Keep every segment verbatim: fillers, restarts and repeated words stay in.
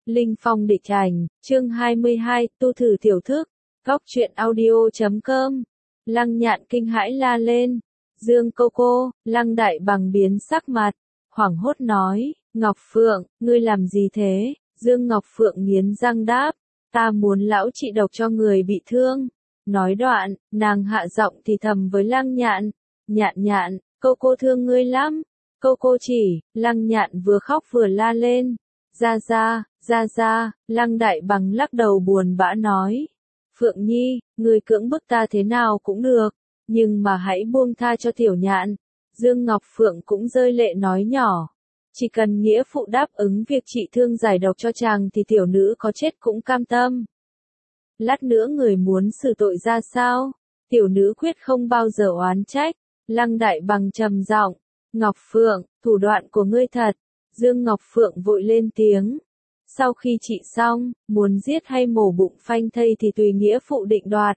Linh Phong địch ảnh, chương hai mươi hai, tu thử tiểu thức, góc truyện audio chấm com. Lăng Nhạn kinh hãi la lên. Dương cô cô, Lăng Đại Bằng biến sắc mặt, hoảng hốt nói, Ngọc Phượng, ngươi làm gì thế? Dương Ngọc Phượng nghiến răng đáp, ta muốn lão trị độc cho người bị thương. Nói đoạn, nàng hạ giọng thì thầm với Lăng Nhạn, Nhạn Nhạn, cô cô thương ngươi lắm. Cô cô chỉ, Lăng Nhạn vừa khóc vừa la lên. Ra ra, ra ra, Lăng Đại Bằng lắc đầu buồn bã nói. Phượng Nhi, ngươi cưỡng bức ta thế nào cũng được, nhưng mà hãy buông tha cho Tiểu Nhạn. Dương Ngọc Phượng cũng rơi lệ nói nhỏ. Chỉ cần nghĩa phụ đáp ứng việc trị thương giải độc cho chàng thì tiểu nữ có chết cũng cam tâm. Lát nữa người muốn xử tội ra sao? Tiểu nữ quyết không bao giờ oán trách. Lăng Đại Bằng trầm giọng, Ngọc Phượng, thủ đoạn của ngươi thật. Dương Ngọc Phượng vội lên tiếng. Sau khi trị xong, muốn giết hay mổ bụng phanh thây thì tùy nghĩa phụ định đoạt.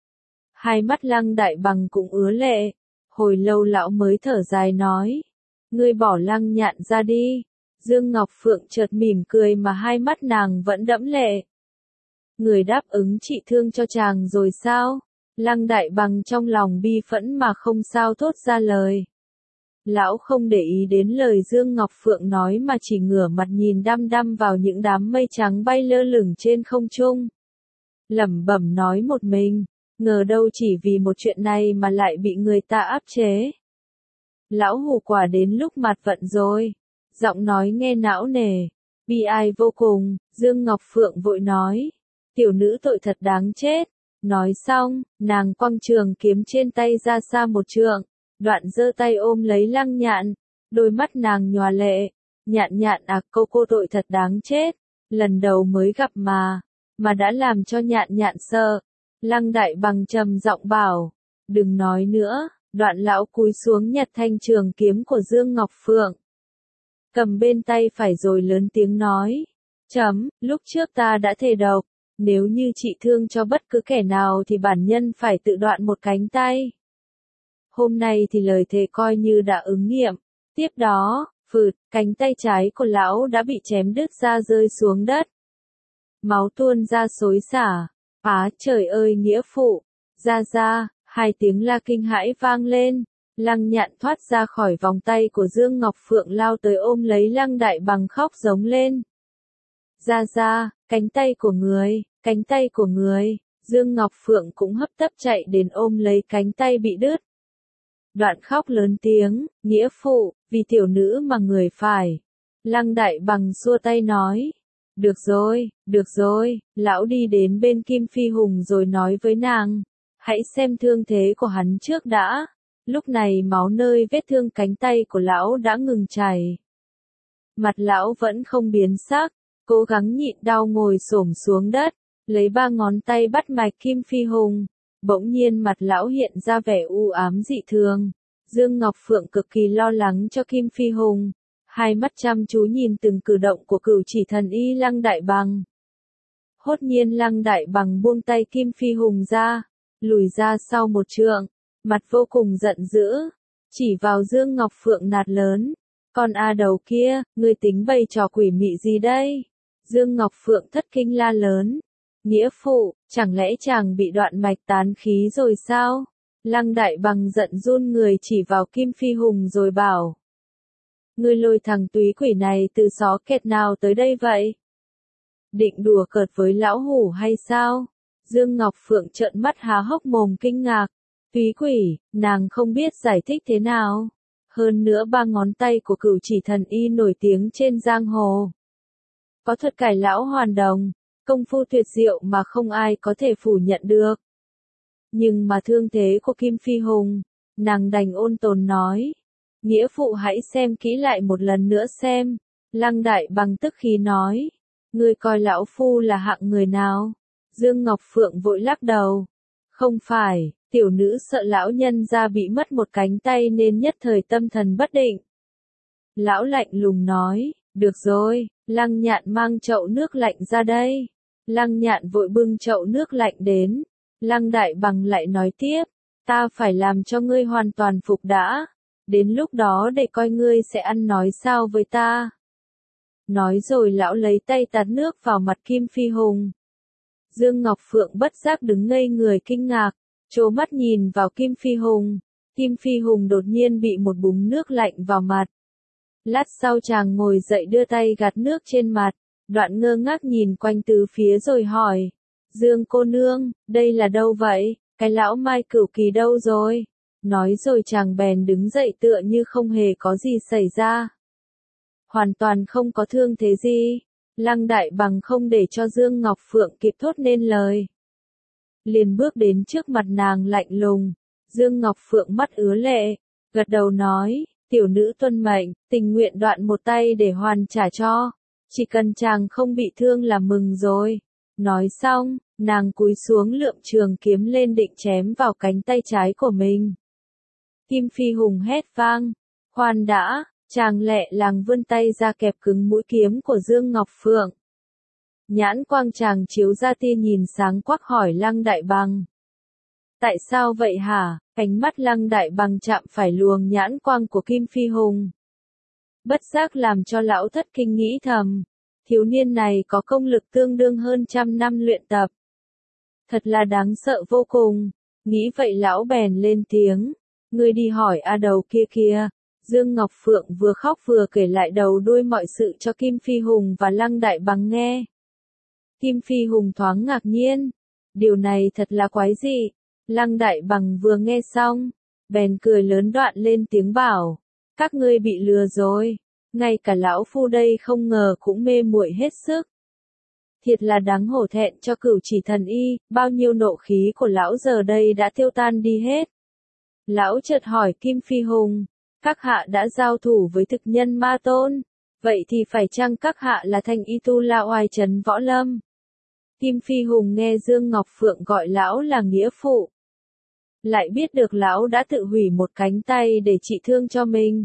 Hai mắt Lăng Đại Bằng cũng ứa lệ. Hồi lâu lão mới thở dài nói. Ngươi bỏ Lăng Nhạn ra đi. Dương Ngọc Phượng chợt mỉm cười mà hai mắt nàng vẫn đẫm lệ. Người đáp ứng trị thương cho chàng rồi sao? Lăng Đại Bằng trong lòng bi phẫn mà không sao thốt ra lời. Lão không để ý đến lời Dương Ngọc Phượng nói mà chỉ ngửa mặt nhìn đăm đăm vào những đám mây trắng bay lơ lửng trên không trung. Lẩm bẩm nói một mình, ngờ đâu chỉ vì một chuyện này mà lại bị người ta áp chế. Lão hù quả đến lúc mặt vận rồi. Giọng nói nghe não nề, bi ai vô cùng. Dương Ngọc Phượng vội nói, tiểu nữ tội thật đáng chết. Nói xong, nàng quăng trường kiếm trên tay ra xa một trượng, đoạn giơ tay ôm lấy Lăng Nhạn, đôi mắt nàng nhòa lệ. Nhạn Nhạn à, cô cô tội thật đáng chết, lần đầu mới gặp mà, mà đã làm cho Nhạn Nhạn sợ. Lăng Đại Bằng trầm giọng bảo, đừng nói nữa. Đoạn lão cúi xuống nhặt thanh trường kiếm của Dương Ngọc Phượng, cầm bên tay phải rồi lớn tiếng nói, chấm, lúc trước ta đã thề độc, nếu như trị thương cho bất cứ kẻ nào thì bản nhân phải tự đoạn một cánh tay. Hôm nay thì lời thề coi như đã ứng nghiệm. Tiếp đó, phượt, cánh tay trái của lão đã bị chém đứt ra rơi xuống đất. Máu tuôn ra xối xả. Á trời ơi nghĩa phụ, ra ra. Hai tiếng la kinh hãi vang lên, Lăng Nhạn thoát ra khỏi vòng tay của Dương Ngọc Phượng lao tới ôm lấy Lăng Đại Bằng khóc giống lên. Ra ra, cánh tay của người, cánh tay của người. Dương Ngọc Phượng cũng hấp tấp chạy đến ôm lấy cánh tay bị đứt. Đoạn khóc lớn tiếng, nghĩa phụ, vì tiểu nữ mà người phải. Lăng Đại Bằng xua tay nói. Được rồi, được rồi, lão đi đến bên Kim Phi Hùng rồi nói với nàng. Hãy xem thương thế của hắn trước đã. Lúc này máu nơi vết thương cánh tay của lão đã ngừng chảy. Mặt lão vẫn không biến sắc, cố gắng nhịn đau ngồi xổm xuống đất, lấy ba ngón tay bắt mạch Kim Phi Hùng. Bỗng nhiên mặt lão hiện ra vẻ u ám dị thường. Dương Ngọc Phượng cực kỳ lo lắng cho Kim Phi Hùng, hai mắt chăm chú nhìn từng cử động của Cửu Chỉ Thần Y Lăng Đại Bằng. Hốt nhiên Lăng Đại Bằng buông tay Kim Phi Hùng ra, lùi ra sau một trượng, mặt vô cùng giận dữ, chỉ vào Dương Ngọc Phượng nạt lớn. Con a đầu kia, ngươi tính bày trò quỷ mị gì đây? Dương Ngọc Phượng thất kinh la lớn. Nghĩa phụ, chẳng lẽ chàng bị đoạn mạch tán khí rồi sao? Lăng Đại Bằng giận run người chỉ vào Kim Phi Hùng rồi bảo. Ngươi lôi thằng túy quỷ này từ xó kẹt nào tới đây vậy? Định đùa cợt với lão hủ hay sao? Dương Ngọc Phượng trợn mắt há hốc mồm kinh ngạc. Túy quỷ, nàng không biết giải thích thế nào. Hơn nữa ba ngón tay của Cửu Chỉ Thần Y nổi tiếng trên giang hồ. Có thuật cải lão hoàn đồng, công phu tuyệt diệu mà không ai có thể phủ nhận được. Nhưng mà thương thế của Kim Phi Hùng, nàng đành ôn tồn nói. Nghĩa phụ hãy xem kỹ lại một lần nữa xem. Lăng Đại Bằng tức khí nói. Ngươi coi lão phu là hạng người nào? Dương Ngọc Phượng vội lắc đầu. Không phải, tiểu nữ sợ lão nhân gia bị mất một cánh tay nên nhất thời tâm thần bất định. Lão lạnh lùng nói, được rồi, Lăng Nhạn mang chậu nước lạnh ra đây. Lăng Nhạn vội bưng chậu nước lạnh đến. Lăng Đại Bằng lại nói tiếp, ta phải làm cho ngươi hoàn toàn phục đã. Đến lúc đó để coi ngươi sẽ ăn nói sao với ta. Nói rồi lão lấy tay tạt nước vào mặt Kim Phi Hùng. Dương Ngọc Phượng bất giác đứng ngây người kinh ngạc, trố mắt nhìn vào Kim Phi Hùng. Kim Phi Hùng đột nhiên bị một búng nước lạnh vào mặt. Lát sau chàng ngồi dậy đưa tay gạt nước trên mặt, đoạn ngơ ngác nhìn quanh tứ phía rồi hỏi. Dương cô nương, đây là đâu vậy, cái lão Mai Cửu Kỳ đâu rồi? Nói rồi chàng bèn đứng dậy tựa như không hề có gì xảy ra. Hoàn toàn không có thương thế gì. Lăng Đại Bằng không để cho Dương Ngọc Phượng kịp thốt nên lời. Liền bước đến trước mặt nàng lạnh lùng. Dương Ngọc Phượng mắt ứa lệ, gật đầu nói, tiểu nữ tuân mệnh, tình nguyện đoạn một tay để hoàn trả cho. Chỉ cần chàng không bị thương là mừng rồi. Nói xong, nàng cúi xuống lượm trường kiếm lên định chém vào cánh tay trái của mình. Kim Phi Hùng hét vang, khoan đã, chàng lẹ làng vươn tay ra kẹp cứng mũi kiếm của Dương Ngọc Phượng. Nhãn quang chàng chiếu ra tia nhìn sáng quắc hỏi Lăng Đại Bằng. Tại sao vậy hả? Ánh mắt Lăng Đại Bằng chạm phải luồng nhãn quang của Kim Phi Hùng. Bất giác làm cho lão thất kinh nghĩ thầm. Thiếu niên này có công lực tương đương hơn trăm năm luyện tập. Thật là đáng sợ vô cùng. Nghĩ vậy lão bèn lên tiếng. Ngươi đi hỏi A Đầu kia kia. Dương Ngọc Phượng vừa khóc vừa kể lại đầu đuôi mọi sự cho Kim Phi Hùng và Lăng Đại Bằng nghe. Kim Phi Hùng thoáng ngạc nhiên. Điều này thật là quái dị. Lăng Đại Bằng vừa nghe xong, bèn cười lớn đoạn lên tiếng bảo. Các ngươi bị lừa rồi. Ngay cả lão phu đây không ngờ cũng mê muội hết sức. Thiệt là đáng hổ thẹn cho Cửu Chỉ Thần Y, bao nhiêu nộ khí của lão giờ đây đã tiêu tan đi hết. Lão chợt hỏi Kim Phi Hùng, các hạ đã giao thủ với thực nhân Ma Tôn, vậy thì phải chăng các hạ là thanh y tu la oai trấn võ lâm? Kim Phi Hùng nghe Dương Ngọc Phượng gọi lão là nghĩa phụ. Lại biết được lão đã tự hủy một cánh tay để trị thương cho mình.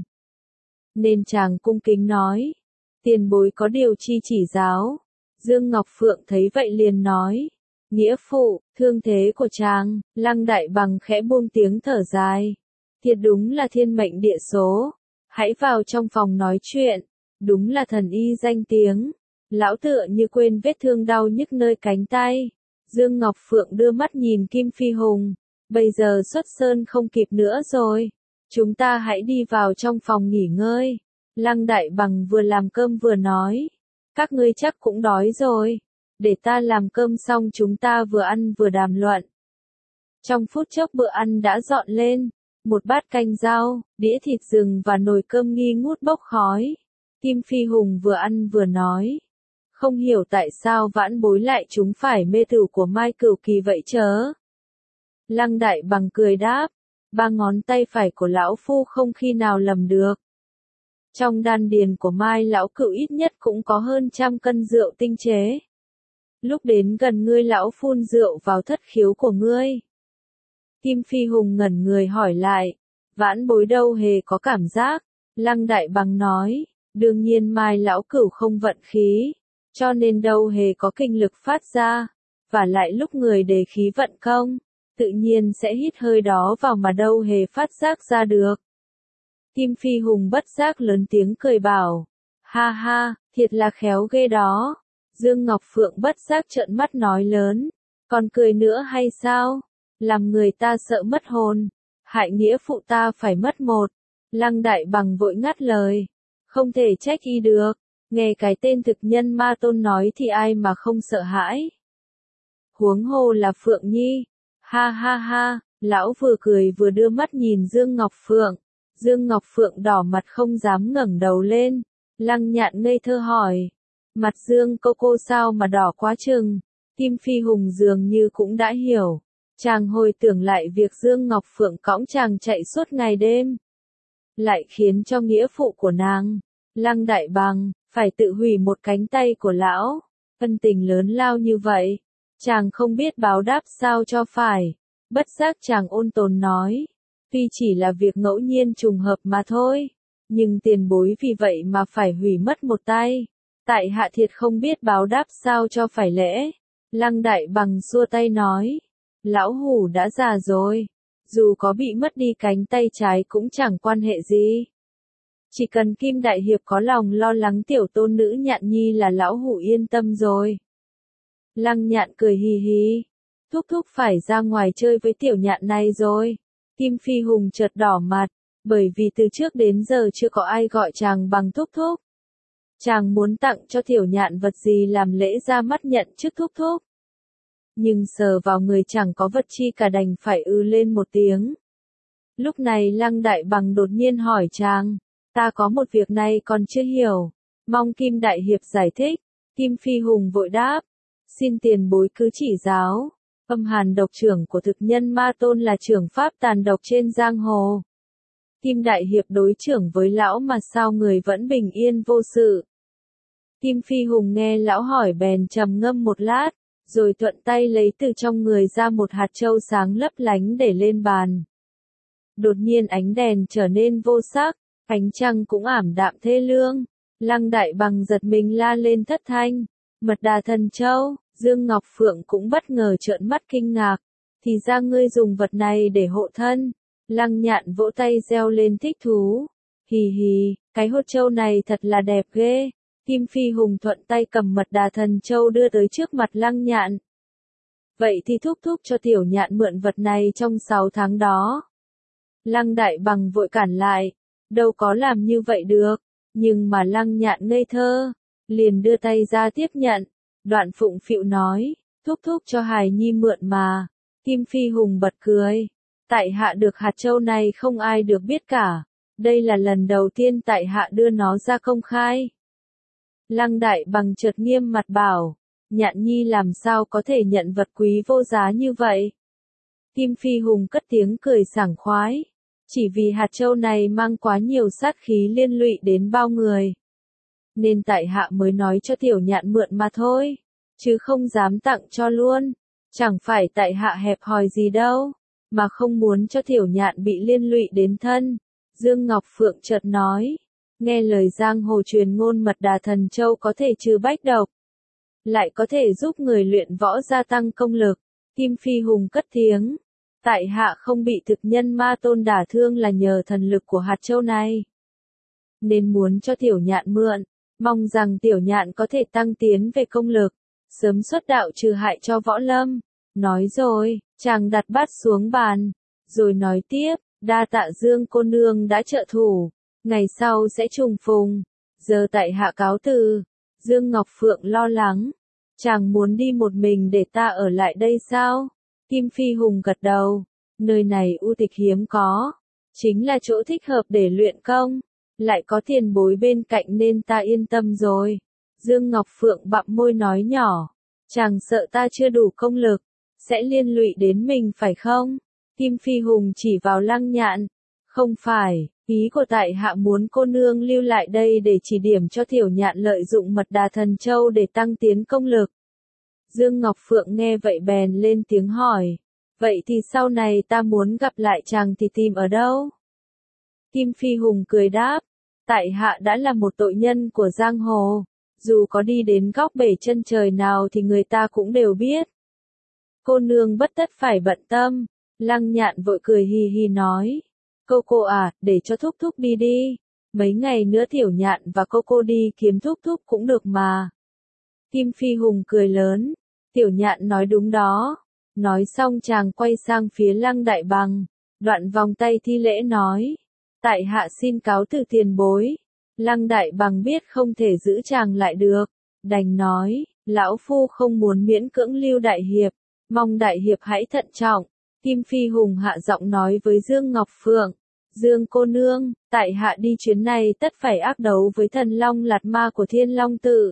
Nên chàng cung kính nói, tiền bối có điều chi chỉ giáo. Dương Ngọc Phượng thấy vậy liền nói, nghĩa phụ, thương thế của chàng. Lăng Đại Bằng khẽ buông tiếng thở dài. Thiệt đúng là thiên mệnh địa số. Hãy vào trong phòng nói chuyện. Đúng là thần y danh tiếng. Lão tựa như quên vết thương đau nhức nơi cánh tay. Dương Ngọc Phượng đưa mắt nhìn Kim Phi Hùng. Bây giờ xuất sơn không kịp nữa rồi. Chúng ta hãy đi vào trong phòng nghỉ ngơi. Lăng Đại Bằng vừa làm cơm vừa nói. Các ngươi chắc cũng đói rồi. Để ta làm cơm xong chúng ta vừa ăn vừa đàm luận. Trong phút chốc bữa ăn đã dọn lên. Một bát canh rau, đĩa thịt rừng và nồi cơm nghi ngút bốc khói. Kim Phi Hùng vừa ăn vừa nói. Không hiểu tại sao vãn bối lại chúng phải mê tửu của Mai Cửu Kỳ vậy chớ. Lăng Đại Bằng cười đáp. Ba ngón tay phải của lão phu không khi nào lầm được. Trong đan điền của Mai lão cửu ít nhất cũng có hơn trăm cân rượu tinh chế. Lúc đến gần ngươi lão phun rượu vào thất khiếu của ngươi. Kim Phi Hùng ngẩn người hỏi lại. Vãn bối đâu hề có cảm giác. Lăng Đại Bằng nói. Đương nhiên Mai lão cửu không vận khí. Cho nên đâu hề có kinh lực phát ra. Và lại lúc người đề khí vận công. Tự nhiên sẽ hít hơi đó vào mà đâu hề phát giác ra được. Kim Phi Hùng bất giác lớn tiếng cười bảo. Ha ha, thiệt là khéo ghê đó. Dương Ngọc Phượng bất giác trợn mắt nói lớn. Còn cười nữa hay sao? Làm người ta sợ mất hồn. Hại nghĩa phụ ta phải mất một. Lăng Đại Bằng vội ngắt lời. Không thể trách y được. Nghe cái tên thực nhân Ma Tôn nói thì ai mà không sợ hãi. Huống hồ là Phượng Nhi. Ha ha ha, lão vừa cười vừa đưa mắt nhìn Dương Ngọc Phượng. Dương Ngọc Phượng đỏ mặt không dám ngẩng đầu lên. Lăng Nhạn ngây thơ hỏi. Mặt Dương cô cô sao mà đỏ quá chừng. Kim Phi Hùng dường như cũng đã hiểu. Chàng hồi tưởng lại việc Dương Ngọc Phượng cõng chàng chạy suốt ngày đêm. Lại khiến cho nghĩa phụ của nàng, Lăng Đại Bằng, phải tự hủy một cánh tay của lão. Ân tình lớn lao như vậy. Chàng không biết báo đáp sao cho phải. Bất giác chàng ôn tồn nói. Tuy chỉ là việc ngẫu nhiên trùng hợp mà thôi. Nhưng tiền bối vì vậy mà phải hủy mất một tay. Tại hạ thiệt không biết báo đáp sao cho phải lễ. Lăng Đại Bằng xua tay nói. Lão hủ đã già rồi. Dù có bị mất đi cánh tay trái cũng chẳng quan hệ gì. Chỉ cần Kim Đại Hiệp có lòng lo lắng tiểu tôn nữ Nhạn Nhi là lão hủ yên tâm rồi. Lăng Nhạn cười hì hì. Thúc thúc phải ra ngoài chơi với tiểu Nhạn này rồi. Kim Phi Hùng chợt đỏ mặt, bởi vì từ trước đến giờ chưa có ai gọi chàng bằng thúc thúc. Chàng muốn tặng cho tiểu Nhạn vật gì làm lễ ra mắt nhận chức thúc thúc. Nhưng sờ vào người chẳng có vật chi cả đành phải ư lên một tiếng. Lúc này Lăng Đại Bằng đột nhiên hỏi chàng, ta có một việc này còn chưa hiểu, mong Kim Đại Hiệp giải thích. Kim Phi Hùng vội đáp, xin tiền bối cứ chỉ giáo. Âm hàn độc trưởng của thực nhân ma tôn là trưởng pháp tàn độc trên giang hồ. Kim Đại Hiệp đối trưởng với lão mà sao người vẫn bình yên vô sự. Kim Phi Hùng nghe lão hỏi bèn trầm ngâm một lát, rồi thuận tay lấy từ trong người ra một hạt châu sáng lấp lánh để lên bàn. Đột nhiên ánh đèn trở nên vô sắc, ánh trăng cũng ảm đạm thê lương. Lăng Đại Bằng giật mình la lên thất thanh, Mật Đà Thần Châu. Dương Ngọc Phượng cũng bất ngờ trợn mắt kinh ngạc, thì ra ngươi dùng vật này để hộ thân. Lăng Nhạn vỗ tay reo lên thích thú, hì hì, cái hột châu này thật là đẹp ghê. Kim Phi Hùng thuận tay cầm Mật Đà Thần Châu đưa tới trước mặt Lăng Nhạn. Vậy thì thúc thúc cho tiểu Nhạn mượn vật này trong sáu tháng đó. Lăng Đại Bằng vội cản lại, đâu có làm như vậy được, nhưng mà Lăng Nhạn ngây thơ, liền đưa tay ra tiếp nhận. Đoạn phụng phịu nói, thúc thúc cho hài nhi mượn mà. Kim Phi Hùng bật cười, tại hạ được hạt châu này không ai được biết cả, đây là lần đầu tiên tại hạ đưa nó ra công khai. Lăng Đại Bằng chợt nghiêm mặt bảo, Nhạn Nhi làm sao có thể nhận vật quý vô giá như vậy. Kim Phi Hùng cất tiếng cười sảng khoái, chỉ vì hạt châu này mang quá nhiều sát khí liên lụy đến bao người, nên tại hạ mới nói cho tiểu Nhạn mượn mà thôi, chứ không dám tặng cho luôn. Chẳng phải tại hạ hẹp hòi gì đâu, mà không muốn cho tiểu Nhạn bị liên lụy đến thân. Dương Ngọc Phượng chợt nói, nghe lời giang hồ truyền ngôn Mật Đà Thần Châu có thể trừ bách độc, lại có thể giúp người luyện võ gia tăng công lực. Kim Phi Hùng cất tiếng, tại hạ không bị thực nhân ma tôn đả thương là nhờ thần lực của hạt châu này, nên muốn cho tiểu Nhạn mượn, mong rằng tiểu Nhạn có thể tăng tiến về công lực, sớm xuất đạo trừ hại cho võ lâm. Nói rồi, chàng đặt bát xuống bàn, rồi nói tiếp, đa tạ Dương cô nương đã trợ thủ, ngày sau sẽ trùng phùng, giờ tại hạ cáo từ. Dương Ngọc Phượng lo lắng, chàng muốn đi một mình để ta ở lại đây sao? Kim Phi Hùng gật đầu, nơi này u tịch hiếm có, chính là chỗ thích hợp để luyện công, lại có tiền bối bên cạnh nên ta yên tâm rồi. Dương Ngọc Phượng bặm môi nói nhỏ, chàng sợ ta chưa đủ công lực, sẽ liên lụy đến mình phải không? Kim Phi Hùng chỉ vào Lăng Nhạn, không phải, ý của tại hạ muốn cô nương lưu lại đây để chỉ điểm cho tiểu Nhạn lợi dụng Mật Đà Thần Châu để tăng tiến công lực. Dương Ngọc Phượng nghe vậy bèn lên tiếng hỏi, vậy thì sau này ta muốn gặp lại chàng thì tìm ở đâu? Kim Phi Hùng cười đáp, tại hạ đã là một tội nhân của giang hồ, dù có đi đến góc bể chân trời nào thì người ta cũng đều biết. Cô nương bất tất phải bận tâm. Lăng Nhạn vội cười hì hì nói, cô cô à, để cho thúc thúc đi đi, mấy ngày nữa tiểu Nhạn và cô cô đi kiếm thúc thúc cũng được mà. Kim Phi Hùng cười lớn, tiểu Nhạn nói đúng đó. Nói xong chàng quay sang phía Lăng Đại Bằng, đoạn vòng tay thi lễ nói, tại hạ xin cáo từ tiền bối. Lăng Đại Bằng biết không thể giữ chàng lại được, đành nói, lão phu không muốn miễn cưỡng lưu đại hiệp, mong đại hiệp hãy thận trọng. Kim Phi Hùng hạ giọng nói với Dương Ngọc Phượng, Dương cô nương, tại hạ đi chuyến này tất phải ác đấu với thần long lạt ma của Thiên Long Tự,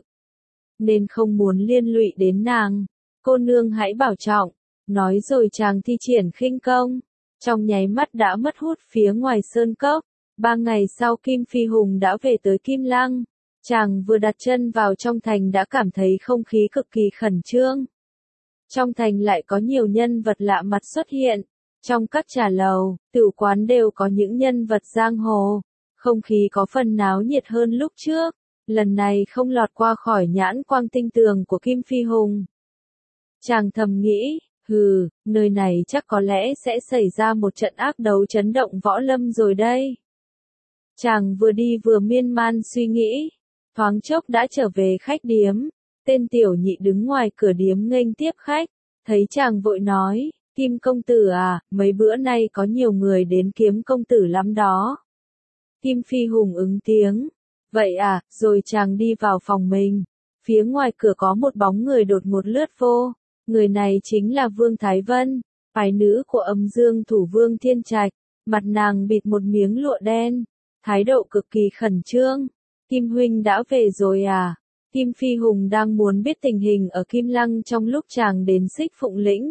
nên không muốn liên lụy đến nàng, cô nương hãy bảo trọng. Nói rồi chàng thi triển khinh công, trong nháy mắt đã mất hút phía ngoài sơn cốc. Ba ngày sau Kim Phi Hùng đã về tới Kim Lăng, chàng vừa đặt chân vào trong thành đã cảm thấy không khí cực kỳ khẩn trương. Trong thành lại có nhiều nhân vật lạ mặt xuất hiện, trong các trà lầu, tử quán đều có những nhân vật giang hồ, không khí có phần náo nhiệt hơn lúc trước, lần này không lọt qua khỏi nhãn quang tinh tường của Kim Phi Hùng. Chàng thầm nghĩ, hừ, nơi này chắc có lẽ sẽ xảy ra một trận ác đấu chấn động võ lâm rồi đây. Chàng vừa đi vừa miên man suy nghĩ, thoáng chốc đã trở về khách điếm. Tên tiểu nhị đứng ngoài cửa điếm nghênh tiếp khách, thấy chàng vội nói, Kim công tử à, mấy bữa nay có nhiều người đến kiếm công tử lắm đó. Kim Phi Hùng ứng tiếng, vậy à, rồi chàng đi vào phòng mình. Phía ngoài cửa có một bóng người đột ngột lướt vô, người này chính là Vương Thái Vân, phái nữ của Âm Dương thủ vương Thiên Trạch, mặt nàng bịt một miếng lụa đen, thái độ cực kỳ khẩn trương. Kim huynh đã về rồi à? Kim Phi Hùng đang muốn biết tình hình ở Kim Lăng trong lúc chàng đến Xích Phụng Lĩnh,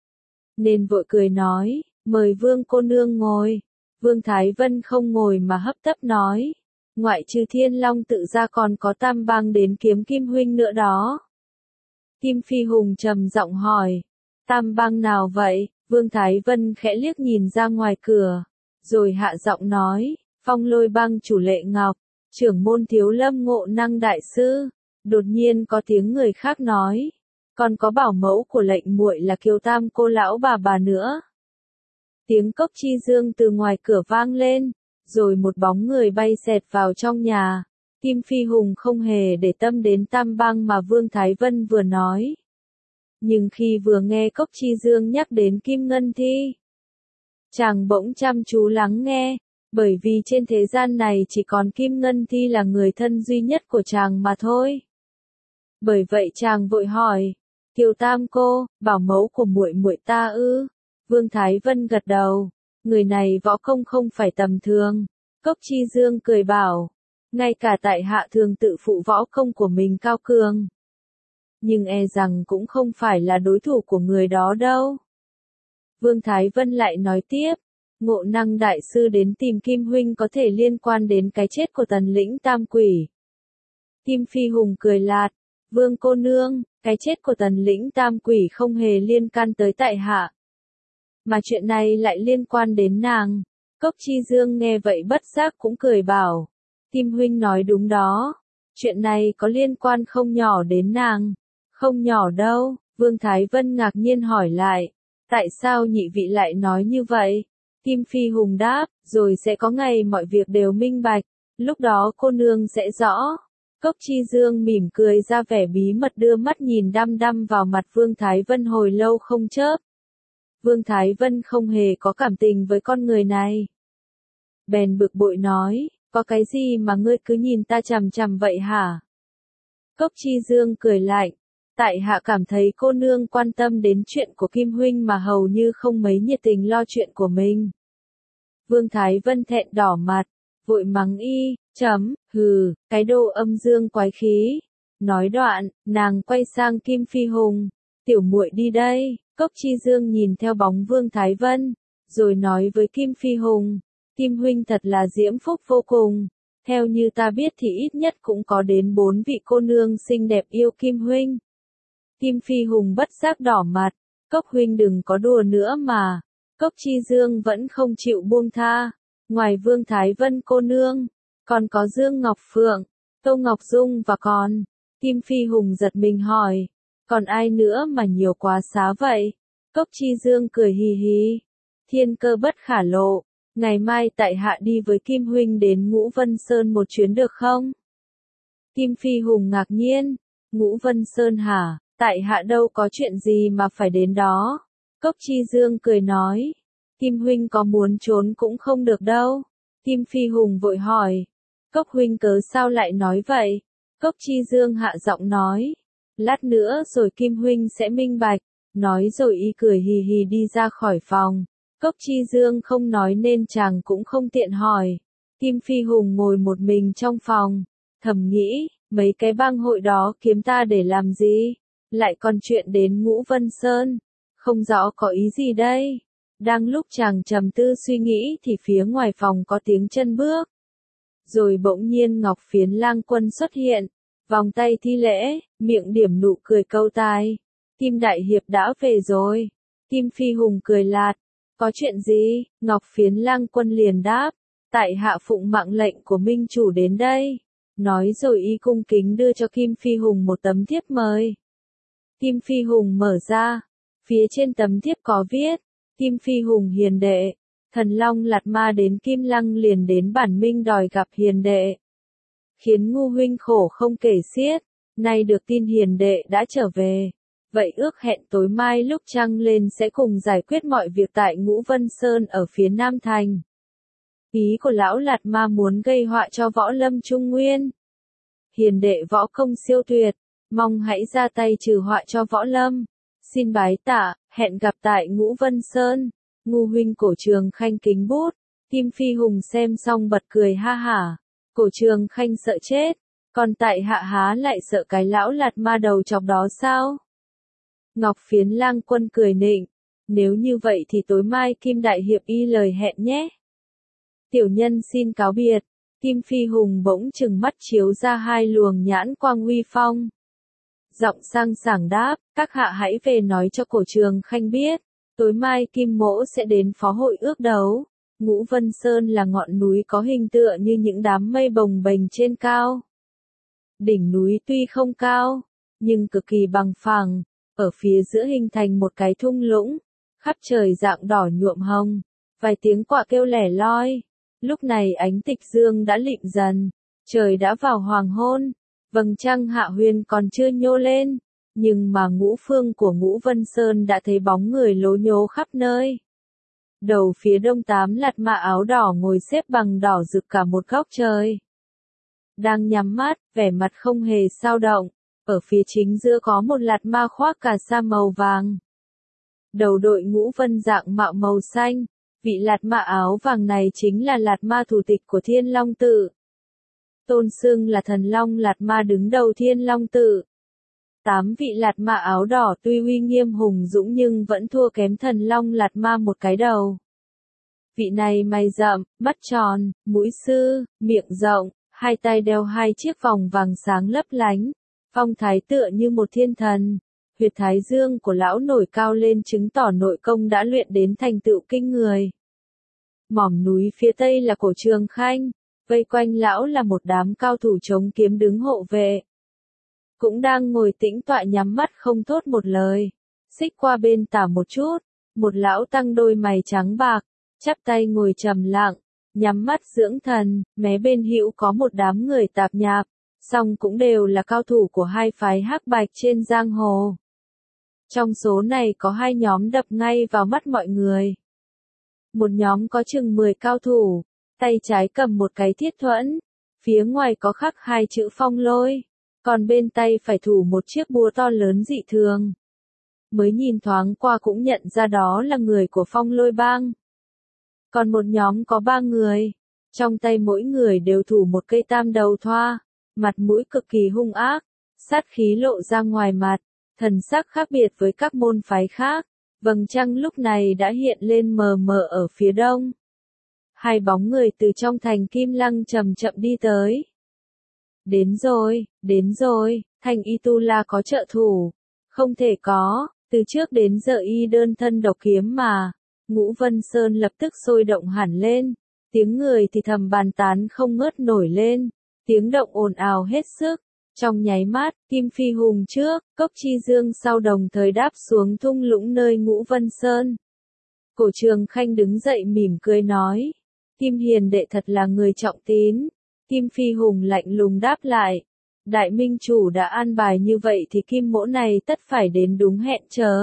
nên vội cười nói, mời Vương cô nương ngồi. Vương Thái Vân không ngồi mà hấp tấp nói, ngoại trừ Thiên Long tự ra còn có Tam Bang đến kiếm Kim huynh nữa đó. Kim Phi Hùng trầm giọng hỏi, Tam Bang nào vậy? Vương Thái Vân khẽ liếc nhìn ra ngoài cửa, rồi hạ giọng nói, Phong Lôi Bang chủ Lệ Ngọc, trưởng môn Thiếu Lâm Ngộ Năng đại sư. Đột nhiên có tiếng người khác nói, còn có bảo mẫu của lệnh muội là Kiều Tam cô lão bà bà nữa. Tiếng cốc chi dương từ ngoài cửa vang lên, rồi một bóng người bay xẹt vào trong nhà. Kim Phi Hùng không hề để tâm đến Tam Bang mà Vương Thái Vân vừa nói. Nhưng khi vừa nghe cốc chi dương nhắc đến Kim Ngân Thi, chàng bỗng chăm chú lắng nghe, bởi vì trên thế gian này chỉ còn Kim Ngân Thi là người thân duy nhất của chàng mà thôi. Bởi vậy chàng vội hỏi, Kiều Tam cô, bảo mẫu của muội muội ta ư? Vương Thái Vân gật đầu, người này võ công không phải tầm thường. Cốc Chi Dương cười bảo, ngay cả tại hạ thường tự phụ võ công của mình cao cường, nhưng e rằng cũng không phải là đối thủ của người đó đâu. Vương Thái Vân lại nói tiếp, Ngộ Năng đại sư đến tìm Kim huynh có thể liên quan đến cái chết của Tần Lĩnh Tam Quỷ. Kim Phi Hùng cười lạt, Vương cô nương, cái chết của Tần Lĩnh Tam Quỷ không hề liên can tới tại hạ, mà chuyện này lại liên quan đến nàng. Cốc Chi Dương nghe vậy bất giác cũng cười bảo, Kim huynh nói đúng đó, chuyện này có liên quan không nhỏ đến nàng. Không nhỏ đâu. Vương Thái Vân ngạc nhiên hỏi lại, tại sao nhị vị lại nói như vậy? Kim Phi Hùng đáp, rồi sẽ có ngày mọi việc đều minh bạch, lúc đó cô nương sẽ rõ. Cốc Chi Dương mỉm cười ra vẻ bí mật đưa mắt nhìn đăm đăm vào mặt Vương Thái Vân hồi lâu không chớp. Vương Thái Vân không hề có cảm tình với con người này. Bèn bực bội nói, có cái gì mà ngươi cứ nhìn ta chằm chằm vậy hả? Cốc Chi Dương cười lạnh, tại hạ cảm thấy cô nương quan tâm đến chuyện của Kim huynh mà hầu như không mấy nhiệt tình lo chuyện của mình. Vương Thái Vân thẹn đỏ mặt, vội mắng y, chấm, hừ, cái đồ âm dương quái khí. Nói đoạn, nàng quay sang Kim Phi Hùng, tiểu muội đi đây. Cốc Chi Dương nhìn theo bóng Vương Thái Vân, rồi nói với Kim Phi Hùng, Kim huynh thật là diễm phúc vô cùng. Theo như ta biết thì ít nhất cũng có đến bốn vị cô nương xinh đẹp yêu Kim huynh. Kim Phi Hùng bất giác đỏ mặt, Cốc huynh đừng có đùa nữa mà. Cốc Chi Dương vẫn không chịu buông tha. Ngoài Vương Thái Vân cô nương, còn có Dương Ngọc Phượng, Tô Ngọc Dung và còn. Kim Phi Hùng giật mình hỏi, còn ai nữa mà nhiều quá xá vậy? Cốc Chi Dương cười hì hì, thiên cơ bất khả lộ, ngày mai tại hạ đi với Kim huynh đến Ngũ Vân Sơn một chuyến được không? Kim Phi Hùng ngạc nhiên, Ngũ Vân Sơn hả? Tại hạ đâu có chuyện gì mà phải đến đó. Cốc Chi Dương cười nói, Kim huynh có muốn trốn cũng không được đâu. Kim Phi Hùng vội hỏi, Cốc huynh cớ sao lại nói vậy? Cốc Chi Dương hạ giọng nói, lát nữa rồi Kim huynh sẽ minh bạch. Nói rồi y cười hì hì đi ra khỏi phòng. Cốc Chi Dương không nói nên chàng cũng không tiện hỏi. Kim Phi Hùng ngồi một mình trong phòng, thầm nghĩ, mấy cái bang hội đó kiếm ta để làm gì? Lại còn chuyện đến Ngũ Vân Sơn, không rõ có ý gì đây? Đang lúc chàng trầm tư suy nghĩ thì phía ngoài phòng có tiếng chân bước. Rồi bỗng nhiên Ngọc Phiến Lang Quân xuất hiện, vòng tay thi lễ, miệng điểm nụ cười câu tai. Kim Đại Hiệp đã về rồi. Kim Phi Hùng cười lạt, có chuyện gì? Ngọc Phiến Lang Quân liền đáp, tại hạ phụng mạng lệnh của minh chủ đến đây. Nói rồi y cung kính đưa cho Kim Phi Hùng một tấm thiếp mời. Kim Phi Hùng mở ra, phía trên tấm thiếp có viết, Kim Phi Hùng hiền đệ, Thần Long Lạt Ma đến Kim Lăng liền đến Bản Minh đòi gặp hiền đệ. Khiến Ngu huynh khổ không kể xiết, nay được tin hiền đệ đã trở về. Vậy ước hẹn tối mai lúc trăng lên sẽ cùng giải quyết mọi việc tại Ngũ Vân Sơn ở phía Nam Thành. Ý của lão Lạt Ma muốn gây họa cho võ lâm Trung Nguyên. Hiền đệ võ công siêu tuyệt, mong hãy ra tay trừ họa cho võ lâm. Xin bái tạ, hẹn gặp tại Ngũ Vân Sơn. Ngu huynh Cổ Trường Khanh kính bút. Kim Phi Hùng xem xong bật cười ha hả. Cổ Trường Khanh sợ chết, còn tại hạ há lại sợ cái lão Lạt Ma đầu chọc đó sao? Ngọc Phiến Lang Quân cười nịnh, nếu như vậy thì tối mai Kim Đại Hiệp y lời hẹn nhé. Tiểu nhân xin cáo biệt. Kim Phi Hùng bỗng trừng mắt chiếu ra hai luồng nhãn quang huy phong. Giọng sang sảng đáp, các hạ hãy về nói cho Cổ Trường Khanh biết, tối mai Kim Mỗ sẽ đến phó hội ước đấu. Ngũ Vân Sơn là ngọn núi có hình tựa như những đám mây bồng bềnh trên cao. Đỉnh núi tuy không cao, nhưng cực kỳ bằng phẳng, ở phía giữa hình thành một cái thung lũng, khắp trời dạng đỏ nhuộm hồng, vài tiếng quạ kêu lẻ loi. Lúc này ánh tịch dương đã lịm dần, trời đã vào hoàng hôn, vầng trăng hạ huyền còn chưa nhô lên, nhưng mà ngũ phương của Ngũ Vân Sơn đã thấy bóng người lố nhố khắp nơi. Đầu phía đông tám Lạt Ma áo đỏ ngồi xếp bằng đỏ rực cả một góc trời. Đang nhắm mắt, vẻ mặt không hề sao động, ở phía chính giữa có một Lạt Ma khoác cà sa màu vàng. Đầu đội ngũ vân dạng mạo màu xanh, vị Lạt Ma áo vàng này chính là Lạt Ma thủ tịch của Thiên Long Tự. Tôn xưng là Thần Long Lạt Ma đứng đầu Thiên Long Tự. Tám vị Lạt Ma áo đỏ tuy uy nghiêm hùng dũng nhưng vẫn thua kém Thần Long Lạt Ma một cái đầu. Vị này mày rậm, mắt tròn, mũi sư, miệng rộng, hai tay đeo hai chiếc vòng vàng sáng lấp lánh, phong thái tựa như một thiên thần. Huyệt thái dương của lão nổi cao lên chứng tỏ nội công đã luyện đến thành tựu kinh người. Mỏm núi phía tây là Cổ Trường Khanh, vây quanh lão là một đám cao thủ chống kiếm đứng hộ vệ. Cũng đang ngồi tĩnh tọa nhắm mắt không thốt một lời. Xích qua bên tả một chút, một lão tăng đôi mày trắng bạc, chắp tay ngồi trầm lặng, nhắm mắt dưỡng thần, mé bên hữu có một đám người tạp nhạp, song cũng đều là cao thủ của hai phái hắc bạch trên giang hồ. Trong số này có hai nhóm đập ngay vào mắt mọi người. Một nhóm có chừng mười cao thủ, tay trái cầm một cái thiết thuẫn, phía ngoài có khắc hai chữ Phong Lôi, còn bên tay phải thủ một chiếc búa to lớn dị thường. Mới nhìn thoáng qua cũng nhận ra đó là người của Phong Lôi Bang. Còn một nhóm có ba người, trong tay mỗi người đều thủ một cây tam đầu thoa, mặt mũi cực kỳ hung ác, sát khí lộ ra ngoài mặt, thần sắc khác biệt với các môn phái khác. Vầng trăng lúc này đã hiện lên mờ mờ ở phía đông. Hai bóng người từ trong thành Kim Lăng chậm chậm đi tới. Đến rồi, đến rồi, thành Y Tu La có trợ thủ. Không thể có, từ trước đến giờ y đơn thân độc kiếm mà. Ngũ Vân Sơn lập tức sôi động hẳn lên. Tiếng người thì thầm bàn tán không ngớt nổi lên. Tiếng động ồn ào hết sức. Trong nháy mắt, Kim Phi Hùng trước, Cốc Chi Dương sau đồng thời đáp xuống thung lũng nơi Ngũ Vân Sơn. Cổ Trường Khanh đứng dậy mỉm cười nói. Kim hiền đệ thật là người trọng tín. Kim Phi Hùng lạnh lùng đáp lại. Đại minh chủ đã an bài như vậy thì Kim mỗ này tất phải đến đúng hẹn chớ.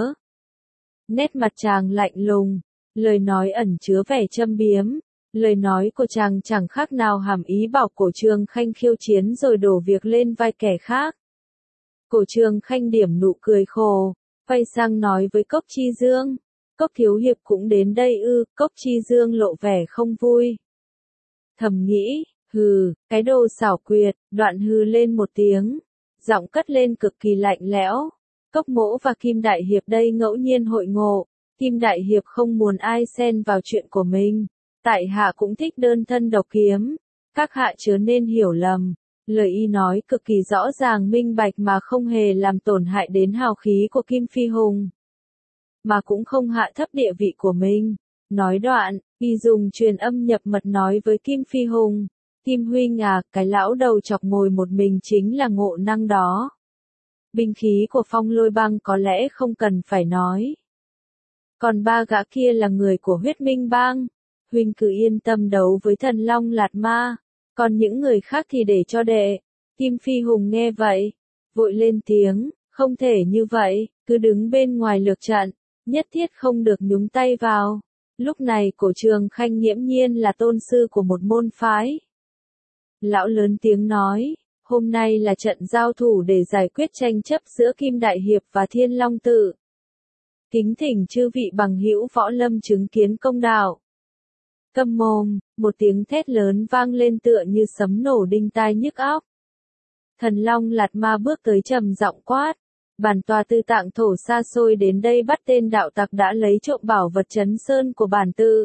Nét mặt chàng lạnh lùng, lời nói ẩn chứa vẻ châm biếm. Lời nói của chàng chẳng khác nào hàm ý bảo Cổ Trường Khanh khiêu chiến rồi đổ việc lên vai kẻ khác. Cổ Trường Khanh điểm nụ cười khổ, quay sang nói với Cốc Chi Dương. Cốc thiếu hiệp cũng đến đây ư? Cốc Chi Dương lộ vẻ không vui. Thầm nghĩ, hừ, cái đồ xảo quyệt, đoạn hừ lên một tiếng. Giọng cất lên cực kỳ lạnh lẽo. Cốc mỗ và Kim Đại Hiệp đây ngẫu nhiên hội ngộ. Kim Đại Hiệp không muốn ai xen vào chuyện của mình. Tại hạ cũng thích đơn thân độc kiếm, các hạ chớ nên hiểu lầm, lời y nói cực kỳ rõ ràng minh bạch mà không hề làm tổn hại đến hào khí của Kim Phi Hùng, mà cũng không hạ thấp địa vị của mình. Nói đoạn, y dùng truyền âm nhập mật nói với Kim Phi Hùng, Kim huynh à, cái lão đầu chọc ngồi một mình chính là ngộ năng đó. Binh khí của Phong Lôi Bang có lẽ không cần phải nói. Còn ba gã kia là người của Huyết Minh Bang. huynh cứ yên tâm đấu với thần long lạt ma, còn những người khác thì để cho đệ. Kim Phi Hùng nghe vậy, vội lên tiếng, không thể như vậy, cứ đứng bên ngoài lược trận, nhất thiết không được nhúng tay vào. Lúc này Cổ Trường Khanh nghiễm nhiên là tôn sư của một môn phái. Lão lớn tiếng nói, hôm nay là trận giao thủ để giải quyết tranh chấp giữa Kim Đại Hiệp và Thiên Long Tự. Kính thỉnh chư vị bằng hữu võ lâm chứng kiến công đạo. Câm mồm, một tiếng thét lớn vang lên tựa như sấm nổ đinh tai nhức óc. Thần Long Lạt Ma bước tới trầm giọng quát, bản tòa Tư Tạng Thổ xa xôi đến đây bắt tên đạo tặc đã lấy trộm bảo vật trấn sơn của bản tự.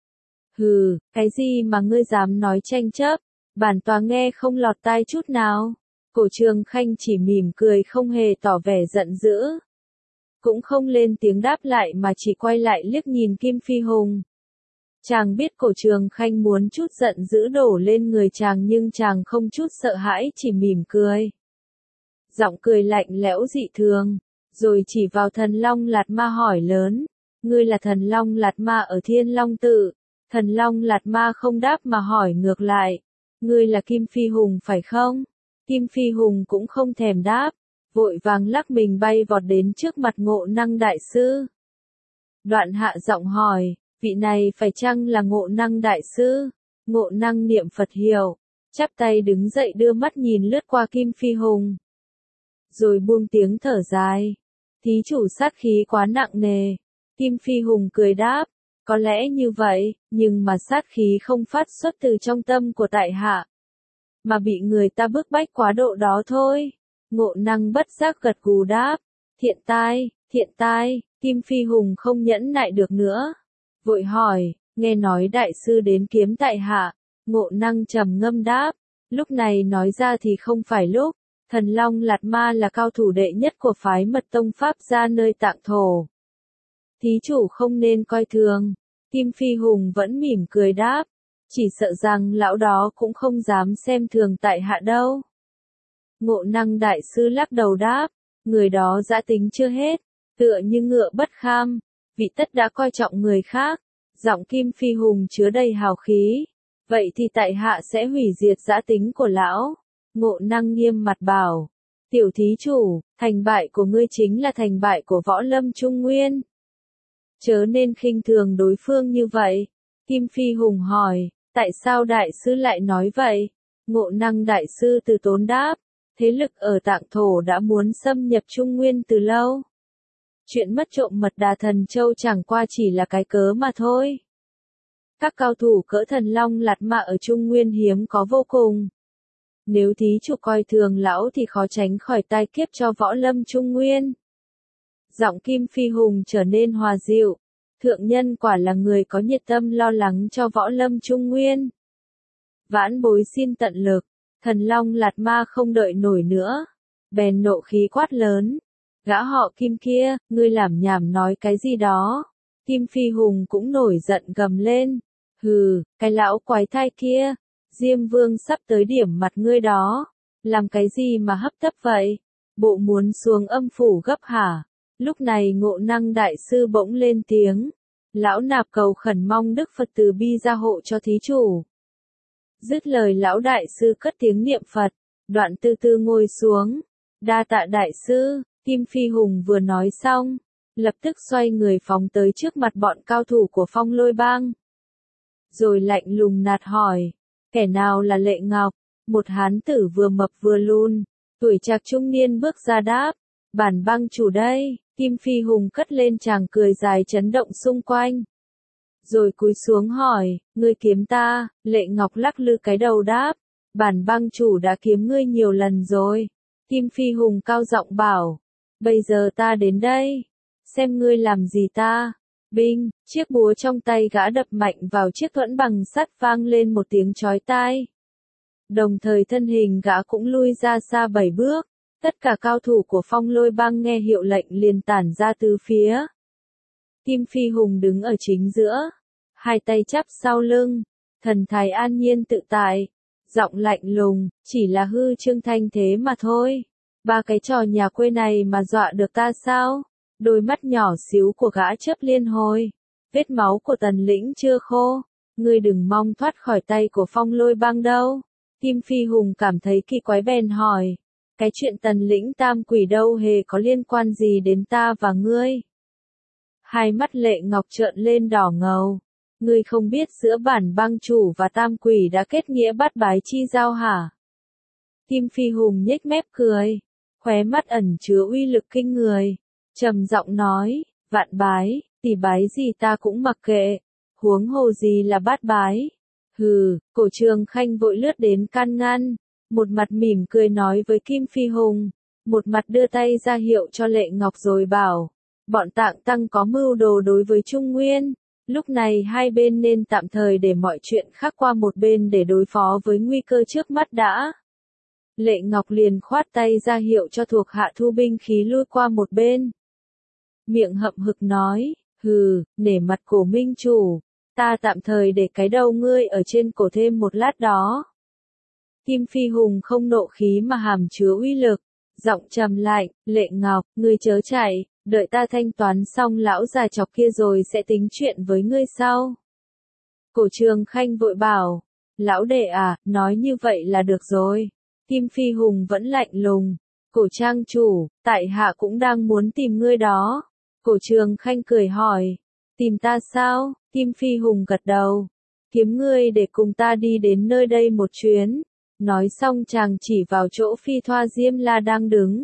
Hừ, cái gì mà ngươi dám nói tranh chấp, bản tòa nghe không lọt tai chút nào. Cổ Trường Khanh chỉ mỉm cười không hề tỏ vẻ giận dữ. Cũng không lên tiếng đáp lại mà chỉ quay lại liếc nhìn Kim Phi Hùng. Chàng biết Cổ Trường Khanh muốn chút giận dữ đổ lên người chàng nhưng chàng không chút sợ hãi chỉ mỉm cười. Giọng cười lạnh lẽo dị thường, rồi chỉ vào thần Long Lạt Ma hỏi lớn, ngươi là thần Long Lạt Ma ở Thiên Long Tự. Thần Long Lạt Ma không đáp mà hỏi ngược lại, ngươi là Kim Phi Hùng phải không? Kim Phi Hùng cũng không thèm đáp, vội vàng lắc mình bay vọt đến trước mặt Ngộ Năng Đại Sư. Đoạn hạ giọng hỏi, vị này phải chăng là Ngộ Năng Đại Sư? Ngộ Năng niệm Phật hiệu, chắp tay đứng dậy đưa mắt nhìn lướt qua Kim Phi Hùng. Rồi buông tiếng thở dài, thí chủ sát khí quá nặng nề. Kim Phi Hùng cười đáp, có lẽ như vậy, nhưng mà sát khí không phát xuất từ trong tâm của tại hạ, mà bị người ta bức bách quá độ đó thôi. Ngộ Năng bất giác gật gù đáp, thiện tai, thiện tai. Kim Phi Hùng không nhẫn nại được nữa, vội hỏi, nghe nói đại sư đến kiếm tại hạ. Ngộ Năng trầm ngâm đáp, lúc này nói ra thì không phải lúc. Thần Long Lạt Ma là cao thủ đệ nhất của phái Mật Tông Pháp gia nơi Tạng Thổ, thí chủ không nên coi thường. Kim Phi Hùng vẫn mỉm cười đáp, chỉ sợ rằng lão đó cũng không dám xem thường tại hạ đâu. Ngộ Năng Đại Sư lắc đầu đáp, người đó dã tính chưa hết, tựa như ngựa bất kham, vị tất đã coi trọng người khác. Giọng Kim Phi Hùng chứa đầy hào khí, vậy thì tại hạ sẽ hủy diệt dã tính của lão. Ngộ Năng nghiêm mặt bảo, tiểu thí chủ, thành bại của ngươi chính là thành bại của võ lâm Trung Nguyên. Chớ nên khinh thường đối phương như vậy. Kim Phi Hùng hỏi, tại sao đại sư lại nói vậy? Ngộ Năng Đại Sư từ tốn đáp, thế lực ở Tạng Thổ đã muốn xâm nhập Trung Nguyên từ lâu. Chuyện mất trộm mật đà thần châu chẳng qua chỉ là cái cớ mà thôi. Các cao thủ cỡ thần Long Lạt Ma ở Trung Nguyên hiếm có vô cùng. Nếu thí chủ coi thường lão thì khó tránh khỏi tai kiếp cho võ lâm Trung Nguyên. Giọng Kim Phi Hùng trở nên hòa dịu, thượng nhân quả là người có nhiệt tâm lo lắng cho võ lâm Trung Nguyên. Vãn bối xin tận lực. Thần Long Lạt Ma không đợi nổi nữa, bèn nộ khí quát lớn, gã họ Kim kia, ngươi làm nhảm nói cái gì đó? Kim Phi Hùng cũng nổi giận gầm lên, hừ, cái lão quái thai kia, Diêm Vương sắp tới điểm mặt ngươi đó, làm cái gì mà hấp tấp vậy? Bộ muốn xuống âm phủ gấp hả? Lúc này Ngộ Năng Đại Sư bỗng lên tiếng, lão nạp cầu khẩn mong Đức Phật từ bi gia hộ cho thí chủ. Dứt lời lão đại sư cất tiếng niệm Phật, đoạn từ từ ngồi xuống. Đa tạ đại sư. Kim Phi Hùng vừa nói xong, lập tức xoay người phóng tới trước mặt bọn cao thủ của Phong Lôi Bang. Rồi lạnh lùng nạt hỏi, kẻ nào là Lệ Ngọc? Một hán tử vừa mập vừa lùn, tuổi trạc trung niên bước ra đáp, bản bang chủ đây. Kim Phi Hùng cất lên tràng cười dài chấn động xung quanh. Rồi cúi xuống hỏi, ngươi kiếm ta? Lệ Ngọc lắc lư cái đầu đáp, bản bang chủ đã kiếm ngươi nhiều lần rồi. Kim Phi Hùng cao giọng bảo, bây giờ ta đến đây, xem ngươi làm gì ta. Binh, chiếc búa trong tay gã đập mạnh vào chiếc thuẫn bằng sắt vang lên một tiếng chói tai. Đồng thời thân hình gã cũng lui ra xa bảy bước, tất cả cao thủ của Phong Lôi Bang nghe hiệu lệnh liền tản ra tứ phía. Kim Phi Hùng đứng ở chính giữa, hai tay chắp sau lưng, thần thái an nhiên tự tại, giọng lạnh lùng, chỉ là hư trương thanh thế mà thôi. Ba cái trò nhà quê này mà dọa được ta sao? Đôi mắt nhỏ xíu của gã chớp liên hồi, vết máu của Tần Lĩnh chưa khô, ngươi đừng mong thoát khỏi tay của Phong Lôi Bang đâu. Kim Phi Hùng cảm thấy kỳ quái bèn hỏi, cái chuyện tần lĩnh tam quỷ đâu hề có liên quan gì đến ta và ngươi. Hai mắt Lệ Ngọc trợn lên đỏ ngầu, ngươi không biết giữa bản bang chủ và tam quỷ đã kết nghĩa bát bái chi giao hả? Kim Phi Hùng nhếch mép cười, khóe mắt ẩn chứa uy lực kinh người, trầm giọng nói, vạn bái, tỷ bái gì ta cũng mặc kệ, huống hồ gì là bát bái. Hừ, Cổ Trường Khanh vội lướt đến can ngăn, một mặt mỉm cười nói với Kim Phi Hùng, một mặt đưa tay ra hiệu cho Lệ Ngọc rồi bảo, bọn Tạng Tăng có mưu đồ đối với Trung Nguyên, lúc này hai bên nên tạm thời để mọi chuyện khác qua một bên để đối phó với nguy cơ trước mắt đã. Lệ Ngọc liền khoát tay ra hiệu cho thuộc hạ thu binh khí lui qua một bên. Miệng hậm hực nói, hừ, nể mặt Cổ minh chủ, ta tạm thời để cái đầu ngươi ở trên cổ thêm một lát đó. Kim Phi Hùng không nộ khí mà hàm chứa uy lực, giọng trầm lạnh, Lệ Ngọc, ngươi chớ chạy, đợi ta thanh toán xong lão già chọc kia rồi sẽ tính chuyện với ngươi sau. Cổ Trường Khanh vội bảo, lão đệ à, nói như vậy là được rồi. Kim Phi Hùng vẫn lạnh lùng, Cổ trang chủ, tại hạ cũng đang muốn tìm ngươi đó. Cổ Trường Khanh cười hỏi, tìm ta sao? Kim Phi Hùng gật đầu, kiếm ngươi để cùng ta đi đến nơi đây một chuyến. Nói xong chàng chỉ vào chỗ Phi Thoa Diêm La đang đứng.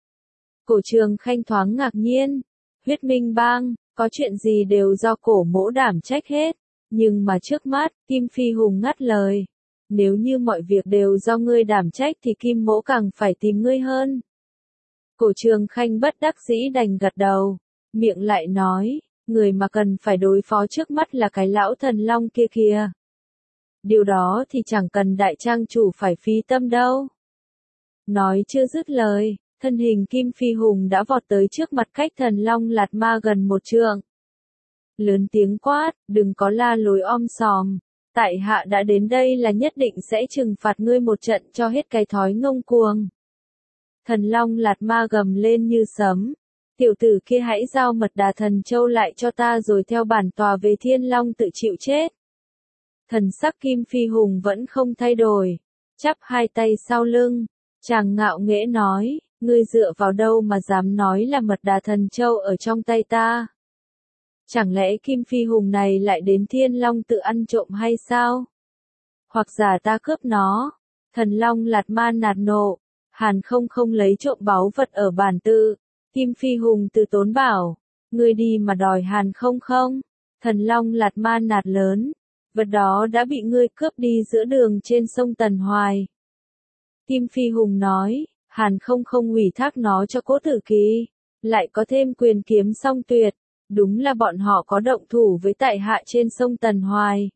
Cổ Trường Khanh thoáng ngạc nhiên, Huyết Minh Bang, có chuyện gì đều do Cổ mỗ đảm trách hết, nhưng mà trước mắt, Kim Phi Hùng ngắt lời, nếu như mọi việc đều do ngươi đảm trách thì Kim mỗ càng phải tìm ngươi hơn. Cổ Trường Khanh bất đắc dĩ đành gật đầu, miệng lại nói, người mà cần phải đối phó trước mắt là cái lão thần long kia kìa. Điều đó thì chẳng cần đại trang chủ phải phí tâm đâu. Nói chưa dứt lời, thân hình Kim Phi Hùng đã vọt tới trước mặt cách thần long Lạt Ma gần một trượng. Lớn tiếng quát, đừng có la lối om sòm, tại hạ đã đến đây là nhất định sẽ trừng phạt ngươi một trận cho hết cái thói ngông cuồng. Thần long Lạt Ma gầm lên như sấm, tiểu tử kia hãy giao mật đà thần châu lại cho ta rồi theo bản tòa về Thiên Long tự chịu chết. Thần sắc Kim Phi Hùng vẫn không thay đổi, chắp hai tay sau lưng, chàng ngạo nghễ nói, ngươi dựa vào đâu mà dám nói là mật đà thần châu ở trong tay ta? Chẳng lẽ Kim Phi Hùng này lại đến Thiên Long tự ăn trộm hay sao? Hoặc giả ta cướp nó? Thần Long Lạt Ma nạt nộ, Hàn không không lấy trộm báu vật ở bản tự. Kim Phi Hùng từ tốn bảo, ngươi đi mà đòi Hàn không không? Thần Long Lạt Ma nạt lớn, vật đó đã bị ngươi cướp đi giữa đường trên sông Tần Hoài. Kim Phi Hùng nói, Hàn không không ủy thác nó cho Cố Tử Kỳ, lại có thêm quyền kiếm song tuyệt, đúng là bọn họ có động thủ với tại hạ trên sông Tần Hoài.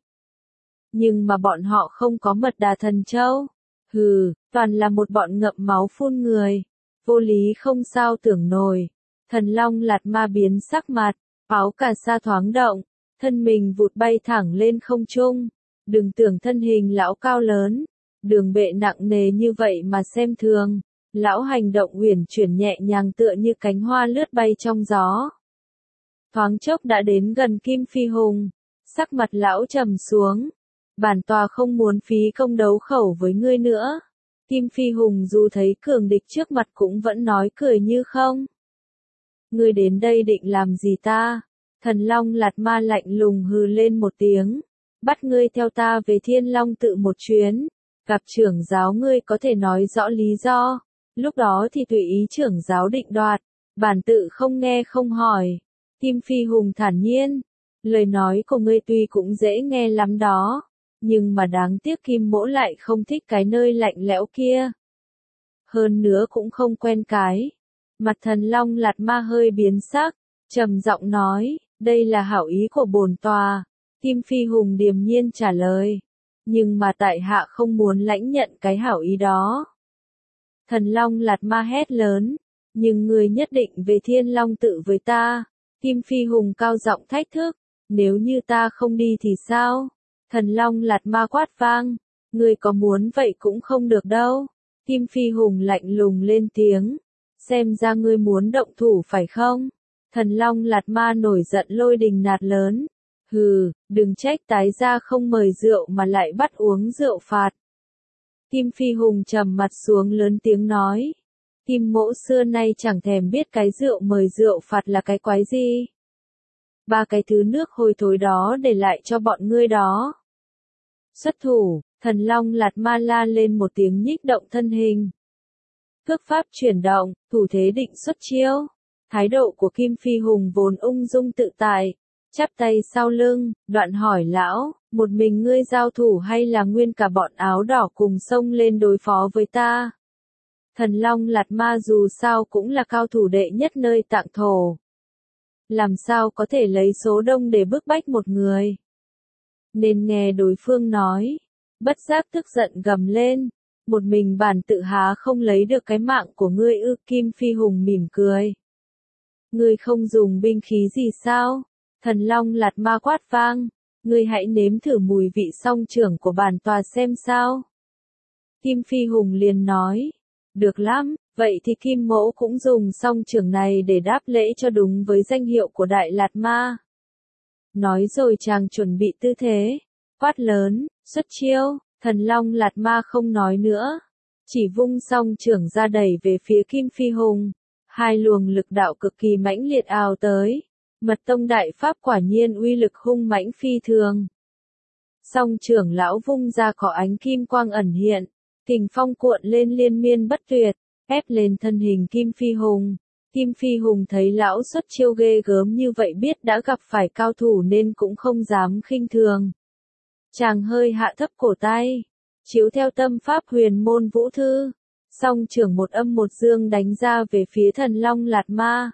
Nhưng mà bọn họ không có mật đà thần châu. Hừ, toàn là một bọn ngậm máu phun người. Vô lý không sao tưởng nổi. Thần Long Lạt Ma biến sắc mặt, áo cà sa thoáng động, thân mình vụt bay thẳng lên không trung. Đừng tưởng thân hình lão cao lớn, đường bệ nặng nề như vậy mà xem thường. Lão hành động uyển chuyển nhẹ nhàng tựa như cánh hoa lướt bay trong gió. Thoáng chốc đã đến gần Kim Phi Hùng, sắc mặt lão trầm xuống. Bản tòa không muốn phí công đấu khẩu với ngươi nữa. Kim Phi Hùng dù thấy cường địch trước mặt cũng vẫn nói cười như không. Ngươi đến đây định làm gì ta? Thần Long Lạt Ma lạnh lùng hừ lên một tiếng. Bắt ngươi theo ta về Thiên Long tự một chuyến. Gặp trưởng giáo ngươi có thể nói rõ lý do. Lúc đó thì tùy ý trưởng giáo định đoạt. Bản tự không nghe không hỏi. Kim Phi Hùng thản nhiên. Lời nói của ngươi tuy cũng dễ nghe lắm đó. Nhưng mà đáng tiếc Kim mỗ lại không thích cái nơi lạnh lẽo kia. Hơn nữa cũng không quen cái. Mặt thần Long Lạt Ma hơi biến sắc, trầm giọng nói, đây là hảo ý của bổn tòa. Kim Phi Hùng điềm nhiên trả lời. Nhưng mà tại hạ không muốn lãnh nhận cái hảo ý đó. Thần Long Lạt Ma hét lớn. Nhưng người nhất định về Thiên Long tự với ta. Kim Phi Hùng cao giọng thách thức. Nếu như ta không đi thì sao? Thần Long Lạt Ma quát vang, ngươi có muốn vậy cũng không được đâu. Kim Phi Hùng lạnh lùng lên tiếng, xem ra ngươi muốn động thủ phải không? Thần Long Lạt Ma nổi giận lôi đình nạt lớn, Hừ, đừng trách tái gia không mời rượu mà lại bắt uống rượu phạt. Kim Phi Hùng trầm mặt xuống lớn tiếng nói. Kim mỗ xưa nay chẳng thèm biết cái rượu mời rượu phạt là cái quái gì. Ba cái thứ nước hôi thối đó để lại cho bọn ngươi đó. Xuất thủ, Thần Long Lạt Ma la lên một tiếng nhích động thân hình. Cước pháp chuyển động, thủ thế định xuất chiêu. Thái độ của Kim Phi Hùng vốn ung dung tự tại, chắp tay sau lưng, đoạn hỏi lão, một mình ngươi giao thủ hay là nguyên cả bọn áo đỏ cùng xông lên đối phó với ta? Thần Long Lạt Ma dù sao cũng là cao thủ đệ nhất nơi Tạng Thổ. Làm sao có thể lấy số đông để bức bách một người? Nên nghe đối phương nói, bất giác tức giận gầm lên, một mình bản tự há không lấy được cái mạng của ngươi ư? Kim Phi Hùng mỉm cười. Ngươi không dùng binh khí gì sao? Thần Long Lạt Ma quát vang, ngươi hãy nếm thử mùi vị song trưởng của bản tòa xem sao. Kim Phi Hùng liền nói, được lắm, vậy thì Kim mỗ cũng dùng song trưởng này để đáp lễ cho đúng với danh hiệu của Đại Lạt Ma. Nói rồi chàng chuẩn bị tư thế, quát lớn, xuất chiêu. Thần Long Lạt Ma không nói nữa, chỉ vung song trưởng ra đẩy về phía Kim Phi Hùng. Hai luồng lực đạo cực kỳ mãnh liệt ào tới. Mật tông đại pháp quả nhiên uy lực hung mãnh phi thường. Song trưởng lão vung ra có ánh kim quang ẩn hiện, kình phong cuộn lên liên miên bất tuyệt, ép lên thân hình Kim Phi Hùng. Kim Phi Hùng thấy lão xuất chiêu ghê gớm như vậy biết đã gặp phải cao thủ nên cũng không dám khinh thường. Chàng hơi hạ thấp cổ tay, chiếu theo tâm pháp huyền môn vũ thư, song trưởng một âm một dương đánh ra về phía Thần Long Lạt Ma.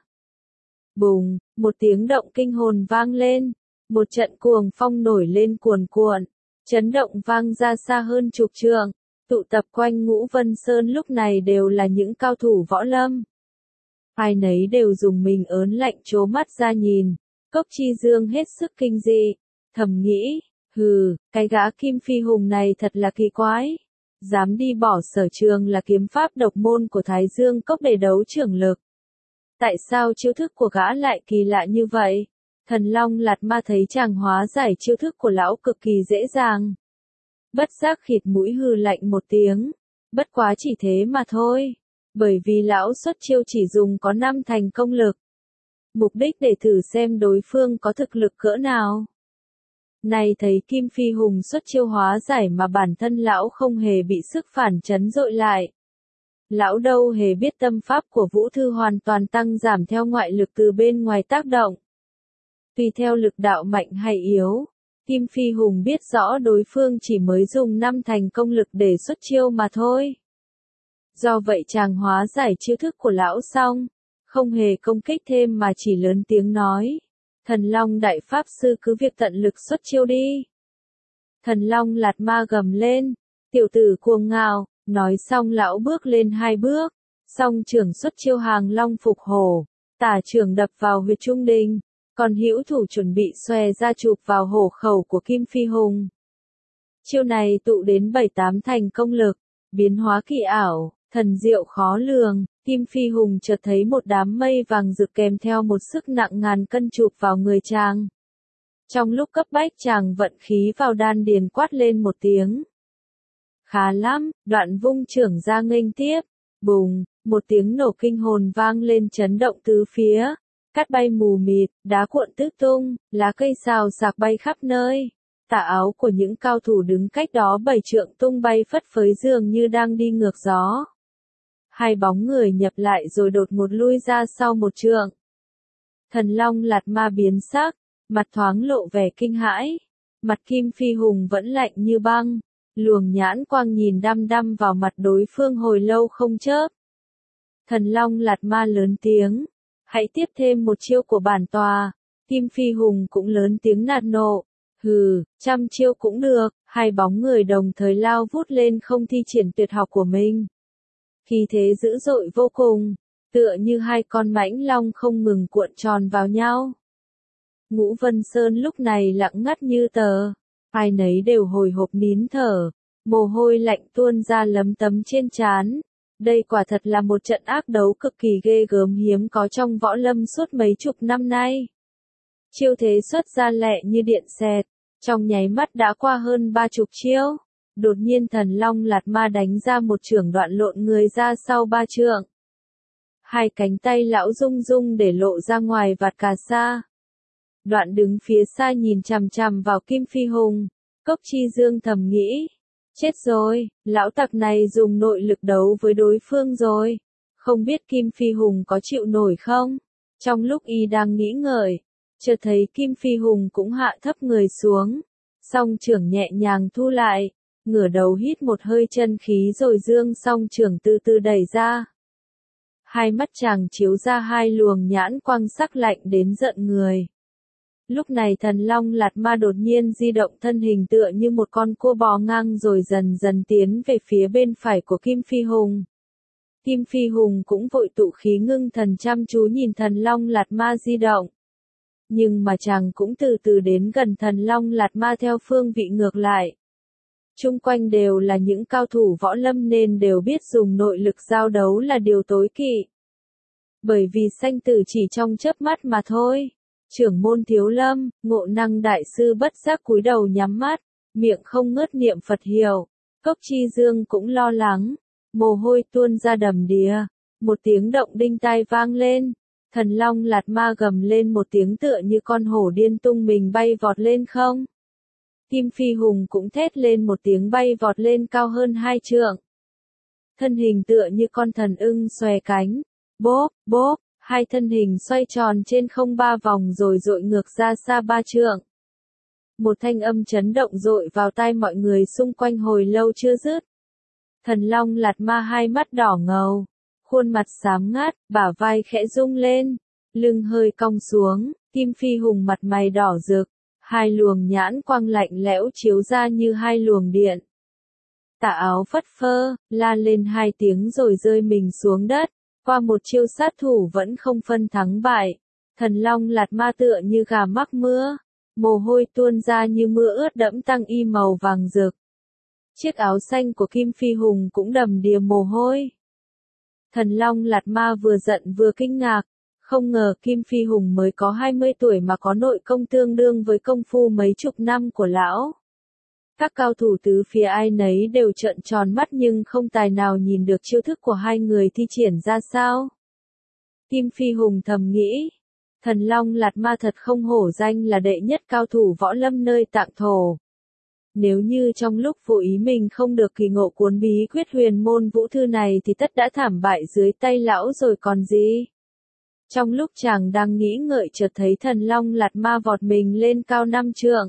Bùng, một tiếng động kinh hồn vang lên, một trận cuồng phong nổi lên cuồn cuộn, chấn động vang ra xa hơn chục trượng, tụ tập quanh Ngũ Vân Sơn lúc này đều là những cao thủ võ lâm. Ai nấy đều dùng mình ớn lạnh trố mắt ra nhìn, Cốc Chi Dương hết sức kinh dị, thầm nghĩ, hừ, cái gã Kim Phi Hùng này thật là kỳ quái, dám đi bỏ sở trường là kiếm pháp độc môn của Thái Dương Cốc để đấu trưởng lực. Tại sao chiêu thức của gã lại kỳ lạ như vậy? Thần Long Lạt Ma thấy chàng hóa giải chiêu thức của lão cực kỳ dễ dàng. Bất giác khịt mũi hừ lạnh một tiếng, bất quá chỉ thế mà thôi, bởi vì lão xuất chiêu chỉ dùng có năm thành công lực. Mục đích để thử xem đối phương có thực lực cỡ nào. Này thấy Kim Phi Hùng xuất chiêu hóa giải mà bản thân lão không hề bị sức phản chấn dội lại. Lão đâu hề biết tâm pháp của Vũ Thư hoàn toàn tăng giảm theo ngoại lực từ bên ngoài tác động. Tùy theo lực đạo mạnh hay yếu, Kim Phi Hùng biết rõ đối phương chỉ mới dùng năm thành công lực để xuất chiêu mà thôi. Do vậy chàng hóa giải chiêu thức của lão xong, không hề công kích thêm mà chỉ lớn tiếng nói. Thần Long Đại Pháp Sư cứ việc tận lực xuất chiêu đi. Thần Long Lạt Ma gầm lên, tiểu tử cuồng ngạo, nói xong lão bước lên hai bước, song trưởng xuất chiêu Hàng Long Phục Hổ, tả trưởng đập vào huyệt trung đình, còn hữu thủ chuẩn bị xòe ra chụp vào hổ khẩu của Kim Phi Hùng. Chiêu này tụ đến bảy tám thành công lực, biến hóa kỳ ảo, thần diệu khó lường. Kim Phi Hùng chợt thấy một đám mây vàng rực kèm theo một sức nặng ngàn cân chụp vào người chàng. Trong lúc cấp bách chàng vận khí vào đan điền quát lên một tiếng. Khá lắm, đoạn vung trưởng ra nghênh tiếp. Bùng, một tiếng nổ kinh hồn vang lên chấn động tứ phía. Cát bay mù mịt, đá cuộn tứ tung, lá cây xào xạc bay khắp nơi. Tà áo của những cao thủ đứng cách đó bảy trượng tung bay phất phới dường như đang đi ngược gió. Hai bóng người nhập lại rồi đột ngột lui ra sau một trượng. Thần Long Lạt Ma biến sắc, mặt thoáng lộ vẻ kinh hãi. Mặt Kim Phi Hùng vẫn lạnh như băng, luồng nhãn quang nhìn đăm đăm vào mặt đối phương hồi lâu không chớp. Thần Long Lạt Ma lớn tiếng, hãy tiếp thêm một chiêu của bản tòa. Kim Phi Hùng cũng lớn tiếng nạt nộ, hừ, trăm chiêu cũng được. Hai bóng người đồng thời lao vút lên không thi triển tuyệt học của mình. Khí thế dữ dội vô cùng, tựa như hai con mãnh long không ngừng cuộn tròn vào nhau. Ngũ Vân Sơn lúc này lặng ngắt như tờ, ai nấy đều hồi hộp nín thở, mồ hôi lạnh tuôn ra lấm tấm trên trán. Đây quả thật là một trận ác đấu cực kỳ ghê gớm hiếm có trong võ lâm suốt mấy chục năm nay. Chiêu thế xuất ra lẹ như điện xẹt, trong nháy mắt đã qua hơn ba chục chiêu. Đột nhiên Thần Long Lạt Ma đánh ra một chưởng đoạn lộn người ra sau ba trượng. Hai cánh tay lão rung rung để lộ ra ngoài vạt cà sa. Đoạn đứng phía xa nhìn chằm chằm vào Kim Phi Hùng, Cốc Chi Dương thầm nghĩ. Chết rồi, lão tặc này dùng nội lực đấu với đối phương rồi. Không biết Kim Phi Hùng có chịu nổi không? Trong lúc y đang nghĩ ngợi, chợt thấy Kim Phi Hùng cũng hạ thấp người xuống. Song chưởng nhẹ nhàng thu lại, ngửa đầu hít một hơi chân khí rồi dương song chưởng từ từ đẩy ra. Hai mắt chàng chiếu ra hai luồng nhãn quang sắc lạnh đến giận người. Lúc này Thần Long Lạt Ma đột nhiên di động thân hình tựa như một con cua bò ngang rồi dần dần tiến về phía bên phải của Kim Phi Hùng. Kim Phi Hùng cũng vội tụ khí ngưng thần chăm chú nhìn Thần Long Lạt Ma di động. Nhưng mà chàng cũng từ từ đến gần Thần Long Lạt Ma theo phương vị ngược lại. Chung quanh đều là những cao thủ võ lâm nên đều biết dùng nội lực giao đấu là điều tối kỵ. Bởi vì sanh tử chỉ trong chớp mắt mà thôi. Trưởng môn Thiếu Lâm, Ngộ Năng đại sư bất giác cúi đầu nhắm mắt, miệng không ngớt niệm Phật hiệu. Cốc Chi Dương cũng lo lắng, mồ hôi tuôn ra đầm đìa. Một tiếng động đinh tai vang lên, Thần Long Lạt Ma gầm lên một tiếng tựa như con hổ điên tung mình bay vọt lên không. Kim Phi Hùng cũng thét lên một tiếng bay vọt lên cao hơn hai trượng. Thân hình tựa như con thần ưng xòe cánh, bốp, bốp, hai thân hình xoay tròn trên không ba vòng rồi dội ngược ra xa ba trượng. Một thanh âm chấn động dội vào tai mọi người xung quanh hồi lâu chưa dứt. Thần Long Lạt Ma hai mắt đỏ ngầu, khuôn mặt xám ngắt, bả vai khẽ rung lên, lưng hơi cong xuống, Kim Phi Hùng mặt mày đỏ rực. Hai luồng nhãn quang lạnh lẽo chiếu ra như hai luồng điện. Tà áo phất phơ, la lên hai tiếng rồi rơi mình xuống đất. Qua một chiêu sát thủ vẫn không phân thắng bại. Thần Long Lạt Ma tựa như gà mắc mưa. Mồ hôi tuôn ra như mưa ướt đẫm tăng y màu vàng rực. Chiếc áo xanh của Kim Phi Hùng cũng đầm đìa mồ hôi. Thần Long Lạt Ma vừa giận vừa kinh ngạc. Không ngờ Kim Phi Hùng mới có hai mươi tuổi mà có nội công tương đương với công phu mấy chục năm của lão. Các cao thủ tứ phía ai nấy đều trợn tròn mắt nhưng không tài nào nhìn được chiêu thức của hai người thi triển ra sao. Kim Phi Hùng thầm nghĩ, Thần Long Lạt Ma thật không hổ danh là đệ nhất cao thủ võ lâm nơi Tạng Thổ. Nếu như trong lúc vô ý mình không được kỳ ngộ cuốn bí quyết huyền môn vũ thư này thì tất đã thảm bại dưới tay lão rồi còn gì. Trong lúc chàng đang nghĩ ngợi chợt thấy Thần Long Lạt Ma vọt mình lên cao năm trượng.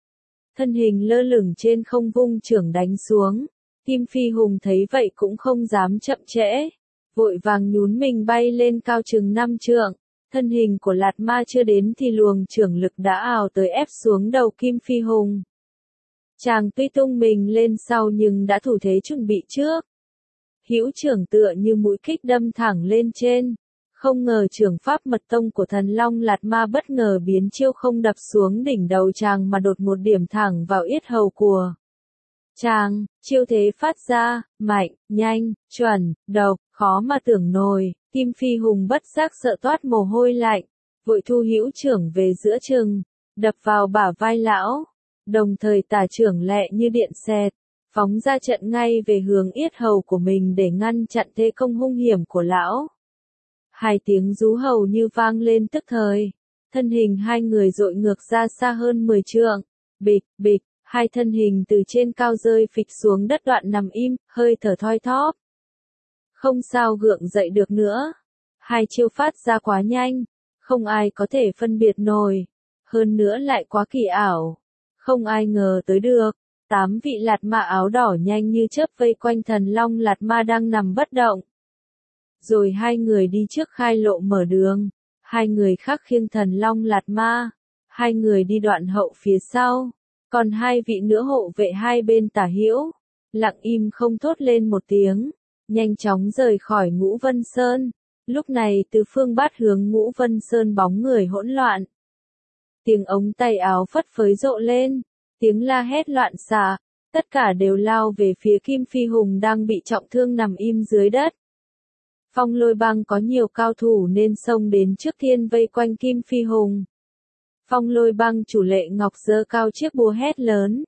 Thân hình lơ lửng trên không vung chưởng đánh xuống. Kim Phi Hùng thấy vậy cũng không dám chậm trễ. Vội vàng nhún mình bay lên cao chừng năm trượng. Thân hình của Lạt Ma chưa đến thì luồng chưởng lực đã ào tới ép xuống đầu Kim Phi Hùng. Chàng tuy tung mình lên sau nhưng đã thủ thế chuẩn bị trước. Hữu chưởng tựa như mũi kích đâm thẳng lên trên. Không ngờ chưởng pháp mật tông của Thần Long Lạt Ma bất ngờ biến chiêu không đập xuống đỉnh đầu chàng mà đột một điểm thẳng vào yết hầu của chàng. Chiêu thế phát ra, mạnh, nhanh, chuẩn, độc, khó mà tưởng nổi. Kim Phi Hùng bất giác sợ toát mồ hôi lạnh, vội thu hữu chưởng về giữa chừng, đập vào bả vai lão, đồng thời tả chưởng lẹ như điện xẹt, phóng ra trận ngay về hướng yết hầu của mình để ngăn chặn thế công hung hiểm của lão. Hai tiếng rú hầu như vang lên tức thời, thân hình hai người dội ngược ra xa hơn mười trượng, bịch, bịch, hai thân hình từ trên cao rơi phịch xuống đất đoạn nằm im, hơi thở thoi thóp. Không sao gượng dậy được nữa, hai chiêu phát ra quá nhanh, không ai có thể phân biệt nổi, hơn nữa lại quá kỳ ảo, không ai ngờ tới được. Tám vị Lạt Ma áo đỏ nhanh như chớp vây quanh Thần Long Lạt Ma đang nằm bất động. Rồi hai người đi trước khai lộ mở đường, hai người khác khiêng Thần Long Lạt Ma, hai người đi đoạn hậu phía sau, còn hai vị nữa hộ vệ hai bên tả hữu, lặng im không thốt lên một tiếng, nhanh chóng rời khỏi Ngũ Vân Sơn. Lúc này từ phương bát hướng Ngũ Vân Sơn bóng người hỗn loạn. Tiếng ống tay áo phất phới rộ lên, tiếng la hét loạn xạ, tất cả đều lao về phía Kim Phi Hùng đang bị trọng thương nằm im dưới đất. Phong Lôi Bang có nhiều cao thủ nên xông đến trước tiên vây quanh Kim Phi Hùng. Phong Lôi Bang chủ Lệ Ngọc giơ cao chiếc búa hét lớn.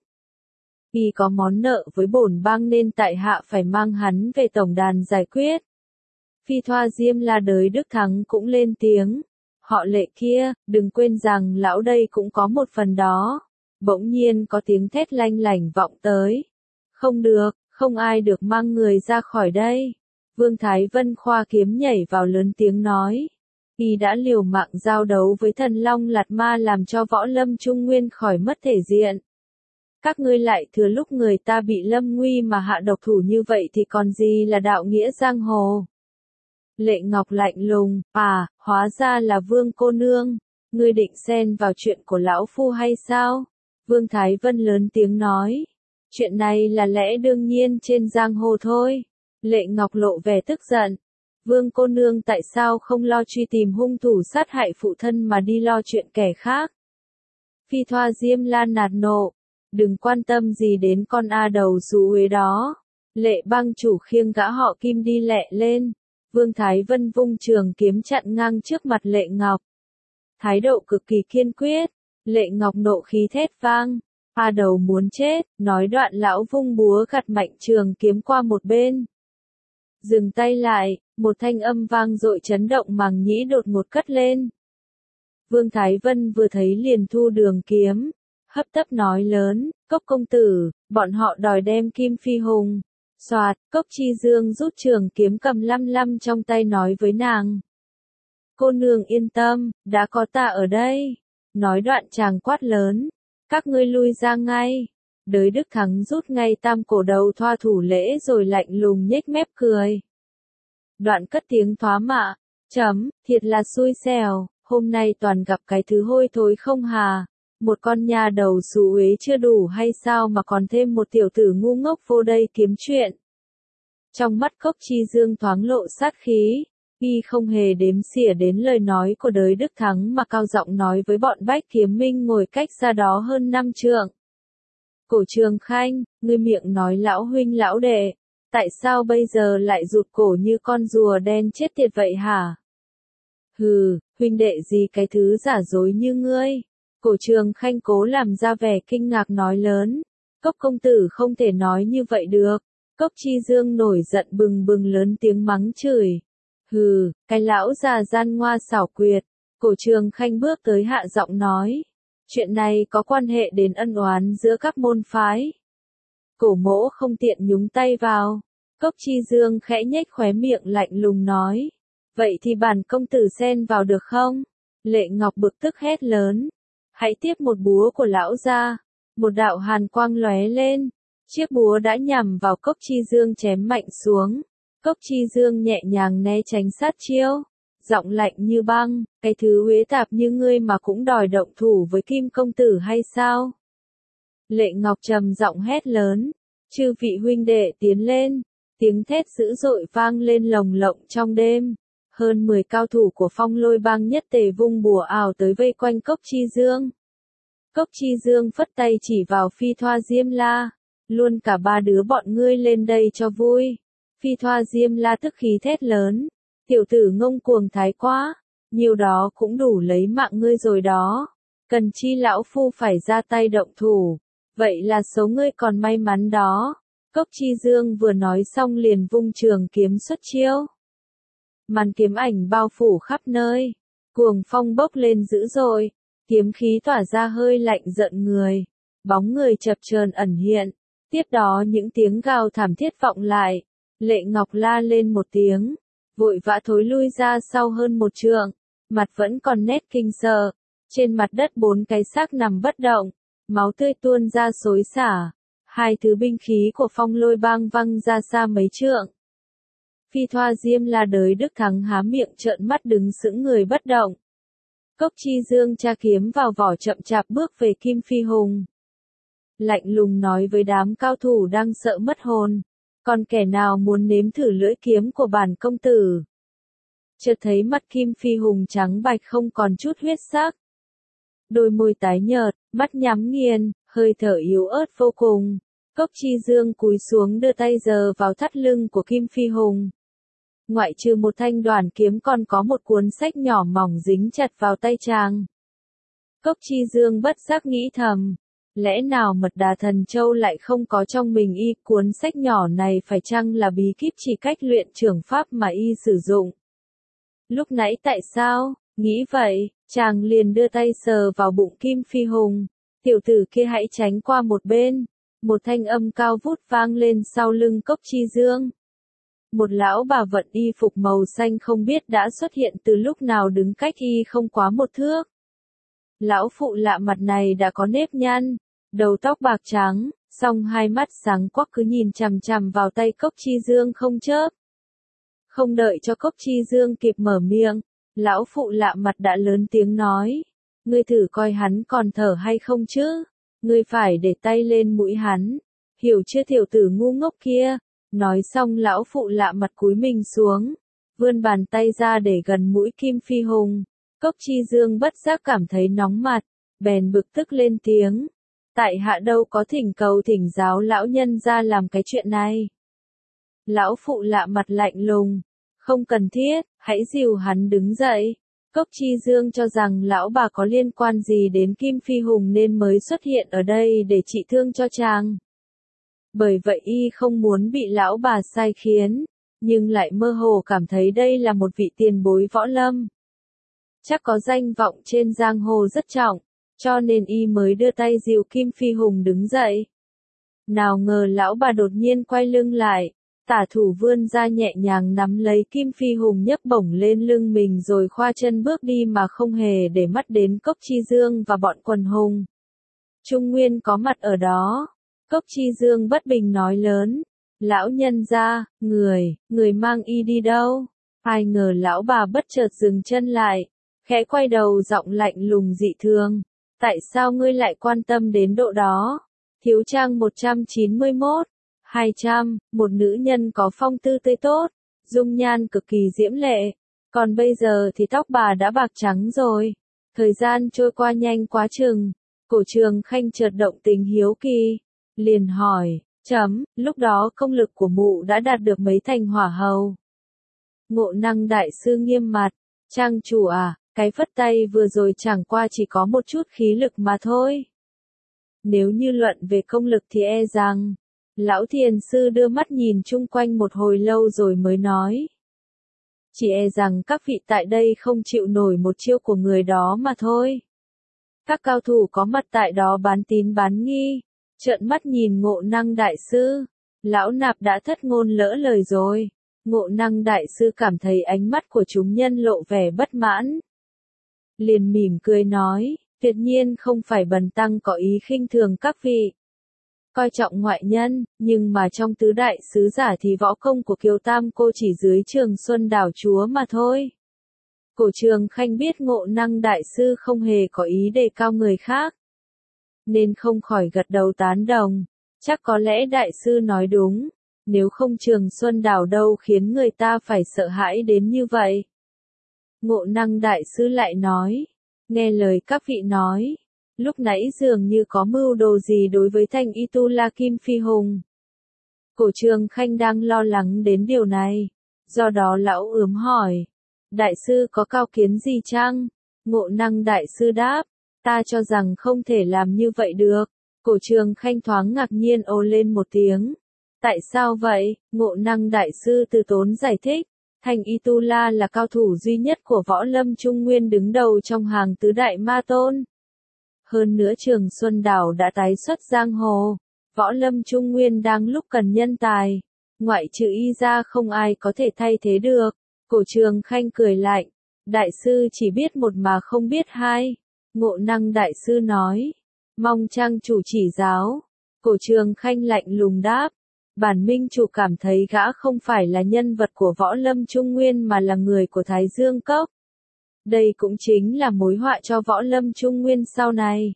Vì có món nợ với bổn bang nên tại hạ phải mang hắn về tổng đàn giải quyết. Phi Thoa Diêm La đới Đức Thắng cũng lên tiếng. Họ Lệ kia, đừng quên rằng lão đây cũng có một phần đó. Bỗng nhiên có tiếng thét lanh lảnh vọng tới. Không được, không ai được mang người ra khỏi đây. Vương Thái Vân khoa kiếm nhảy vào lớn tiếng nói. Y đã liều mạng giao đấu với thần long lạt ma làm cho võ lâm trung nguyên khỏi mất thể diện. Các ngươi lại thừa lúc người ta bị lâm nguy mà hạ độc thủ như vậy thì còn gì là đạo nghĩa giang hồ. Lệ Ngọc lạnh lùng, à, hóa ra là Vương cô nương, ngươi định xen vào chuyện của lão phu hay sao? Vương Thái Vân lớn tiếng nói, chuyện này là lẽ đương nhiên trên giang hồ thôi. Lệ Ngọc lộ vẻ tức giận, Vương cô nương tại sao không lo truy tìm hung thủ sát hại phụ thân mà đi lo chuyện kẻ khác? Phi Thoa Diêm La nạt nộ, đừng quan tâm gì đến con a đầu xú uế đó. Lệ Bang chủ khiêng gã họ Kim đi lẹ lên. Vương Thái Vân vung trường kiếm chặn ngang trước mặt Lệ Ngọc. Thái độ cực kỳ kiên quyết. Lệ Ngọc nộ khí thét vang. A đầu muốn chết, nói đoạn lão vung búa gặt mạnh trường kiếm qua một bên. Dừng tay lại, một thanh âm vang dội chấn động màng nhĩ đột ngột cất lên. Vương Thái Vân vừa thấy liền thu đường kiếm, hấp tấp nói lớn, Cốc công tử, bọn họ đòi đem Kim Phi Hùng. Soạt, Cốc Chi Dương rút trường kiếm cầm lăm lăm trong tay nói với nàng. Cô nương yên tâm, đã có ta ở đây. Nói đoạn chàng quát lớn, các ngươi lui ra ngay. Đới Đức Thắng rút ngay tam cổ đầu thoa thủ lễ rồi lạnh lùng nhếch mép cười. Đoạn cất tiếng thoá mạ, chấm, thiệt là xui xẻo, hôm nay toàn gặp cái thứ hôi thối không hà. Một con nhà đầu xú uế chưa đủ hay sao mà còn thêm một tiểu tử ngu ngốc vô đây kiếm chuyện. Trong mắt Cốc Chi Dương thoáng lộ sát khí, y không hề đếm xỉa đến lời nói của Đới Đức Thắng mà cao giọng nói với bọn Bách Kiếm Minh ngồi cách xa đó hơn năm trượng. Cổ Trường Khanh, ngươi miệng nói lão huynh lão đệ, tại sao bây giờ lại rụt cổ như con rùa đen chết tiệt vậy hả? Hừ, huynh đệ gì cái thứ giả dối như ngươi? Cổ Trường Khanh cố làm ra vẻ kinh ngạc nói lớn. Cốc công tử không thể nói như vậy được. Cốc Chi Dương nổi giận bừng bừng lớn tiếng mắng chửi. Hừ, cái lão già gian ngoa xảo quyệt. Cổ Trường Khanh bước tới hạ giọng nói. Chuyện này có quan hệ đến ân oán giữa các môn phái. Cổ mỗ không tiện nhúng tay vào. Cốc Chi Dương khẽ nhếch khóe miệng lạnh lùng nói. Vậy thì bản công tử xen vào được không? Lệ Ngọc bực tức hét lớn. Hãy tiếp một búa của lão ra. Một đạo hàn quang lóe lên. Chiếc búa đã nhằm vào Cốc Chi Dương chém mạnh xuống. Cốc Chi Dương nhẹ nhàng né tránh sát chiêu. Giọng lạnh như băng, cái thứ uế tạp như ngươi mà cũng đòi động thủ với Kim công tử hay sao? Lệ Ngọc trầm giọng hét lớn. Chư vị huynh đệ tiến lên. Tiếng thét dữ dội vang lên lồng lộng trong đêm. Hơn mười cao thủ của Phong Lôi Bang nhất tề vung bùa ảo tới vây quanh Cốc Chi Dương. Cốc Chi Dương phất tay chỉ vào Phi Thoa Diêm La. Luôn cả ba đứa bọn ngươi lên đây cho vui. Phi Thoa Diêm La tức khí thét lớn. Tiểu tử ngông cuồng thái quá. Nhiều đó cũng đủ lấy mạng ngươi rồi đó. Cần chi lão phu phải ra tay động thủ. Vậy là số ngươi còn may mắn đó. Cốc Chi Dương vừa nói xong liền vung trường kiếm xuất chiêu. Màn kiếm ảnh bao phủ khắp nơi. Cuồng phong bốc lên dữ dội. Kiếm khí tỏa ra hơi lạnh giận người. Bóng người chập chờn ẩn hiện. Tiếp đó những tiếng gào thảm thiết vọng lại. Lệ Ngọc la lên một tiếng. Vội vã thối lui ra sau hơn một trượng. Mặt vẫn còn nét kinh sợ. Trên mặt đất bốn cái xác nằm bất động. Máu tươi tuôn ra xối xả. Hai thứ binh khí của Phong Lôi Bang văng ra xa mấy trượng. Phi Thoa Diêm La Đới Đức Thắng há miệng trợn mắt đứng sững người bất động. Cốc Chi Dương tra kiếm vào vỏ chậm chạp bước về Kim Phi Hùng. Lạnh lùng nói với đám cao thủ đang sợ mất hồn. Còn kẻ nào muốn nếm thử lưỡi kiếm của bản công tử? Chợt thấy mắt Kim Phi Hùng trắng bạch không còn chút huyết sắc. Đôi môi tái nhợt, mắt nhắm nghiền, hơi thở yếu ớt vô cùng. Cốc Chi Dương cúi xuống đưa tay giơ vào thắt lưng của Kim Phi Hùng. Ngoại trừ một thanh đoàn kiếm còn có một cuốn sách nhỏ mỏng dính chặt vào tay chàng. Cốc Chi Dương bất giác nghĩ thầm, lẽ nào Mật Đà Thần Châu lại không có trong mình y, cuốn sách nhỏ này phải chăng là bí kíp chỉ cách luyện trưởng pháp mà y sử dụng? Lúc nãy tại sao? Nghĩ vậy, chàng liền đưa tay sờ vào bụng Kim Phi Hùng. Tiểu tử kia hãy tránh qua một bên. Một thanh âm cao vút vang lên sau lưng Cốc Chi Dương. Một lão bà vận y phục màu xanh không biết đã xuất hiện từ lúc nào đứng cách y không quá một thước. Lão phụ lạ mặt này đã có nếp nhăn, đầu tóc bạc trắng, song hai mắt sáng quắc cứ nhìn chằm chằm vào tay Cốc Chi Dương không chớp. Không đợi cho Cốc Chi Dương kịp mở miệng, lão phụ lạ mặt đã lớn tiếng nói, ngươi thử coi hắn còn thở hay không chứ, ngươi phải để tay lên mũi hắn, hiểu chưa tiểu tử ngu ngốc kia. Nói xong lão phụ lạ mặt cúi mình xuống, vươn bàn tay ra để gần mũi Kim Phi Hùng. Cốc Chi Dương bất giác cảm thấy nóng mặt, bèn bực tức lên tiếng. Tại hạ đâu có thỉnh cầu thỉnh giáo lão nhân ra làm cái chuyện này. Lão phụ lạ mặt lạnh lùng. Không cần thiết, hãy dìu hắn đứng dậy. Cốc Chi Dương cho rằng lão bà có liên quan gì đến Kim Phi Hùng nên mới xuất hiện ở đây để trị thương cho chàng. Bởi vậy y không muốn bị lão bà sai khiến, nhưng lại mơ hồ cảm thấy đây là một vị tiền bối võ lâm. Chắc có danh vọng trên giang hồ rất trọng, cho nên y mới đưa tay dìu Kim Phi Hùng đứng dậy. Nào ngờ lão bà đột nhiên quay lưng lại, tả thủ vươn ra nhẹ nhàng nắm lấy Kim Phi Hùng nhấc bổng lên lưng mình rồi khoa chân bước đi mà không hề để mắt đến Cốc Chi Dương và bọn quần hùng. Trung Nguyên có mặt ở đó. Cốc Chi Dương bất bình nói lớn, lão nhân gia, người, người mang y đi đâu? Ai ngờ lão bà bất chợt dừng chân lại, khẽ quay đầu giọng lạnh lùng dị thường, tại sao ngươi lại quan tâm đến độ đó? Thiếu trang một trăm chín mươi mốt, hai trăm, một nữ nhân có phong tư tươi tốt, dung nhan cực kỳ diễm lệ, còn bây giờ thì tóc bà đã bạc trắng rồi. Thời gian trôi qua nhanh quá chừng, Cổ Trường Khanh chợt động tình hiếu kỳ. Liền hỏi, chấm, lúc đó công lực của mụ đã đạt được mấy thành hỏa hầu. Ngộ Năng đại sư nghiêm mặt, trang chủ à, cái phất tay vừa rồi chẳng qua chỉ có một chút khí lực mà thôi. Nếu như luận về công lực thì e rằng, lão thiền sư đưa mắt nhìn chung quanh một hồi lâu rồi mới nói. Chỉ e rằng các vị tại đây không chịu nổi một chiêu của người đó mà thôi. Các cao thủ có mặt tại đó bán tín bán nghi. Trợn mắt nhìn Ngộ Năng đại sư, lão nạp đã thất ngôn lỡ lời rồi. Ngộ Năng đại sư cảm thấy ánh mắt của chúng nhân lộ vẻ bất mãn. Liền mỉm cười nói, tuyệt nhiên không phải bần tăng có ý khinh thường các vị. Coi trọng ngoại nhân, nhưng mà trong tứ đại sứ giả thì võ công của Kiều Tam cô chỉ dưới Trường Xuân đảo chúa mà thôi. Cổ Trường Khanh biết Ngộ Năng đại sư không hề có ý đề cao người khác, nên không khỏi gật đầu tán đồng, chắc có lẽ đại sư nói đúng, nếu không Trường Xuân đảo đâu khiến người ta phải sợ hãi đến như vậy. Ngộ Năng đại sư lại nói, nghe lời các vị nói, lúc nãy dường như có mưu đồ gì đối với Thanh Y Tu La Kim Phi Hùng. Cổ Trường Khanh đang lo lắng đến điều này, do đó lão ướm hỏi, đại sư có cao kiến gì chăng? Ngộ Năng đại sư đáp, ta cho rằng không thể làm như vậy được. Cổ Trường Khanh thoáng ngạc nhiên ồ lên một tiếng. Tại sao vậy? Ngộ Năng đại sư từ tốn giải thích. Thanh Y Tu La là cao thủ duy nhất của võ lâm Trung Nguyên đứng đầu trong hàng tứ đại ma tôn. Hơn nữa Trường Xuân đảo đã tái xuất giang hồ. Võ lâm Trung Nguyên đang lúc cần nhân tài. Ngoại trừ y ra không ai có thể thay thế được. Cổ Trường Khanh cười lạnh. Đại sư chỉ biết một mà không biết hai. Ngộ Năng đại sư nói, mong trang chủ chỉ giáo. Cổ Trường Khanh lạnh lùng đáp, bản minh chủ cảm thấy gã không phải là nhân vật của võ lâm Trung Nguyên mà là người của Thái Dương Cốc. Đây cũng chính là mối họa cho võ lâm Trung Nguyên sau này.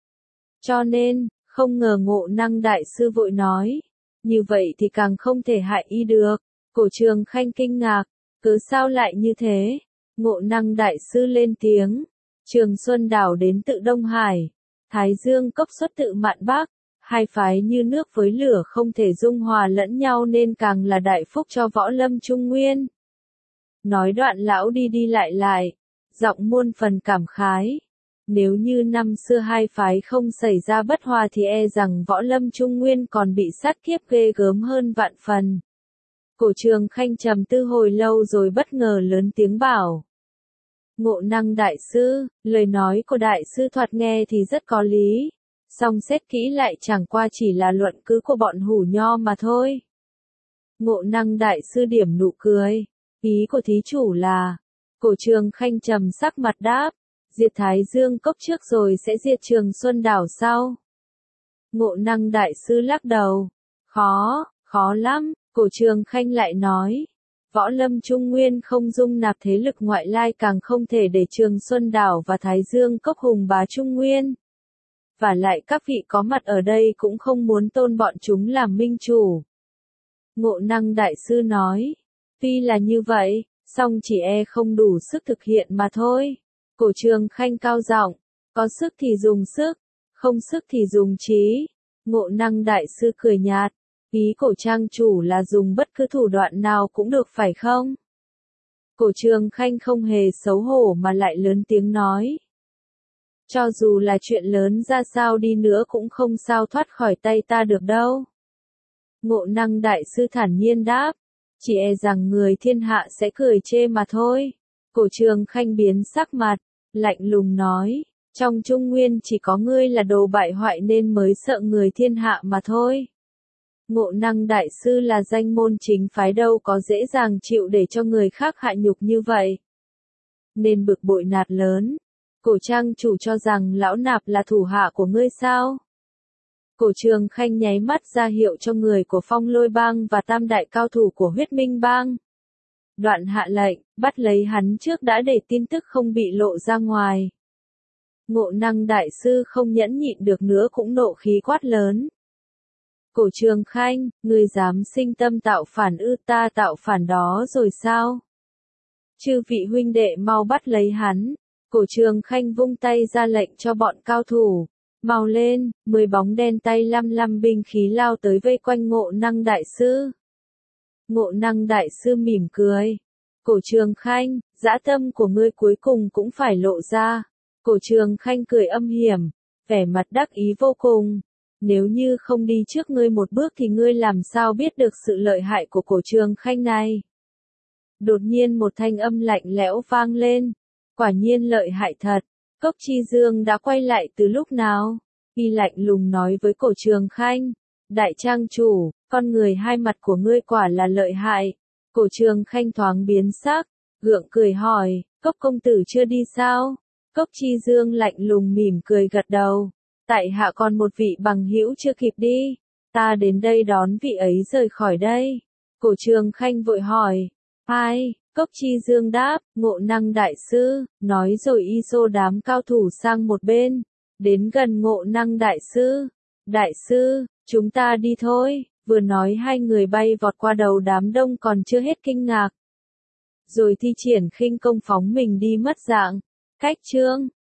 Cho nên, không ngờ Ngộ Năng đại sư vội nói, như vậy thì càng không thể hại y được. Cổ Trường Khanh kinh ngạc, cứ sao lại như thế? Ngộ Năng đại sư lên tiếng. Trường Xuân đảo đến tự Đông Hải, Thái Dương Cốc xuất tự Mạn Bắc, hai phái như nước với lửa không thể dung hòa lẫn nhau nên càng là đại phúc cho võ lâm Trung Nguyên. Nói đoạn lão đi đi lại lại, giọng muôn phần cảm khái. Nếu như năm xưa hai phái không xảy ra bất hòa thì e rằng võ lâm Trung Nguyên còn bị sát kiếp ghê gớm hơn vạn phần. Cổ Trường Khanh trầm tư hồi lâu rồi bất ngờ lớn tiếng bảo. Ngộ Năng đại sư, lời nói của đại sư thoạt nghe thì rất có lý. Song xét kỹ lại chẳng qua chỉ là luận cứ của bọn hủ nho mà thôi. Ngộ Năng đại sư điểm nụ cười. Ý của thí chủ là, Cổ Trường Khanh trầm sắc mặt đáp, diệt Thái Dương cốc trước rồi sẽ diệt Trường Xuân đảo sau. Ngộ Năng đại sư lắc đầu. Khó, khó lắm, Cổ Trường Khanh lại nói. Võ lâm Trung Nguyên không dung nạp thế lực ngoại lai, càng không thể để Trường Xuân đảo và Thái Dương cốc hùng bá Trung Nguyên. Và lại các vị có mặt ở đây cũng không muốn tôn bọn chúng làm minh chủ. Ngộ Năng đại sư nói. Tuy là như vậy, song chỉ e không đủ sức thực hiện mà thôi. Cổ Trường Khanh cao giọng, có sức thì dùng sức, không sức thì dùng trí. Ngộ Năng đại sư cười nhạt, ý cổ trang chủ là dùng bất cứ thủ đoạn nào cũng được phải không? Cổ Trường Khanh không hề xấu hổ mà lại lớn tiếng nói. Cho dù là chuyện lớn ra sao đi nữa cũng không sao thoát khỏi tay ta được đâu. Ngộ Năng đại sư thản nhiên đáp, chỉ e rằng người thiên hạ sẽ cười chê mà thôi. Cổ Trường Khanh biến sắc mặt, lạnh lùng nói, trong Trung Nguyên chỉ có ngươi là đồ bại hoại nên mới sợ người thiên hạ mà thôi. Ngộ Năng đại sư là danh môn chính phái, đâu có dễ dàng chịu để cho người khác hạ nhục như vậy. Nên bực bội nạt lớn. Cổ trang chủ cho rằng lão nạp là thủ hạ của ngươi sao? Cổ Trường Khanh nháy mắt ra hiệu cho người của Phong Lôi bang và tam đại cao thủ của Huyết Minh bang. Đoạn hạ lệnh, bắt lấy hắn trước đã để tin tức không bị lộ ra ngoài. Ngộ Năng đại sư không nhẫn nhịn được nữa cũng nộ khí quát lớn. Cổ Trường Khanh, ngươi dám sinh tâm tạo phản ư? Ta tạo phản đó rồi sao? Chư vị huynh đệ mau bắt lấy hắn. Cổ Trường Khanh vung tay ra lệnh cho bọn cao thủ. Mau lên, mười bóng đen tay lăm lăm binh khí lao tới vây quanh Ngộ Năng đại sư. Ngộ Năng đại sư mỉm cười. Cổ Trường Khanh, dã tâm của ngươi cuối cùng cũng phải lộ ra. Cổ Trường Khanh cười âm hiểm, vẻ mặt đắc ý vô cùng. Nếu như không đi trước ngươi một bước thì ngươi làm sao biết được sự lợi hại của Cổ Trường Khanh này? Đột nhiên một thanh âm lạnh lẽo vang lên. Quả nhiên lợi hại thật. Cốc Chi Dương đã quay lại từ lúc nào? Y lạnh lùng nói với Cổ Trường Khanh. Đại trang chủ, con người hai mặt của ngươi quả là lợi hại. Cổ Trường Khanh thoáng biến sắc, gượng cười hỏi, Cốc công tử chưa đi sao? Cốc Chi Dương lạnh lùng mỉm cười gật đầu. Tại hạ còn một vị bằng hữu chưa kịp đi. Ta đến đây đón vị ấy rời khỏi đây. Cổ Trường Khanh vội hỏi. Ai? Cốc Chi Dương đáp, Ngộ Năng đại sư, nói rồi y xô đám cao thủ sang một bên. Đến gần Ngộ Năng đại sư. Đại sư, chúng ta đi thôi. Vừa nói hai người bay vọt qua đầu đám đông còn chưa hết kinh ngạc. Rồi thi triển khinh công phóng mình đi mất dạng. Cách chương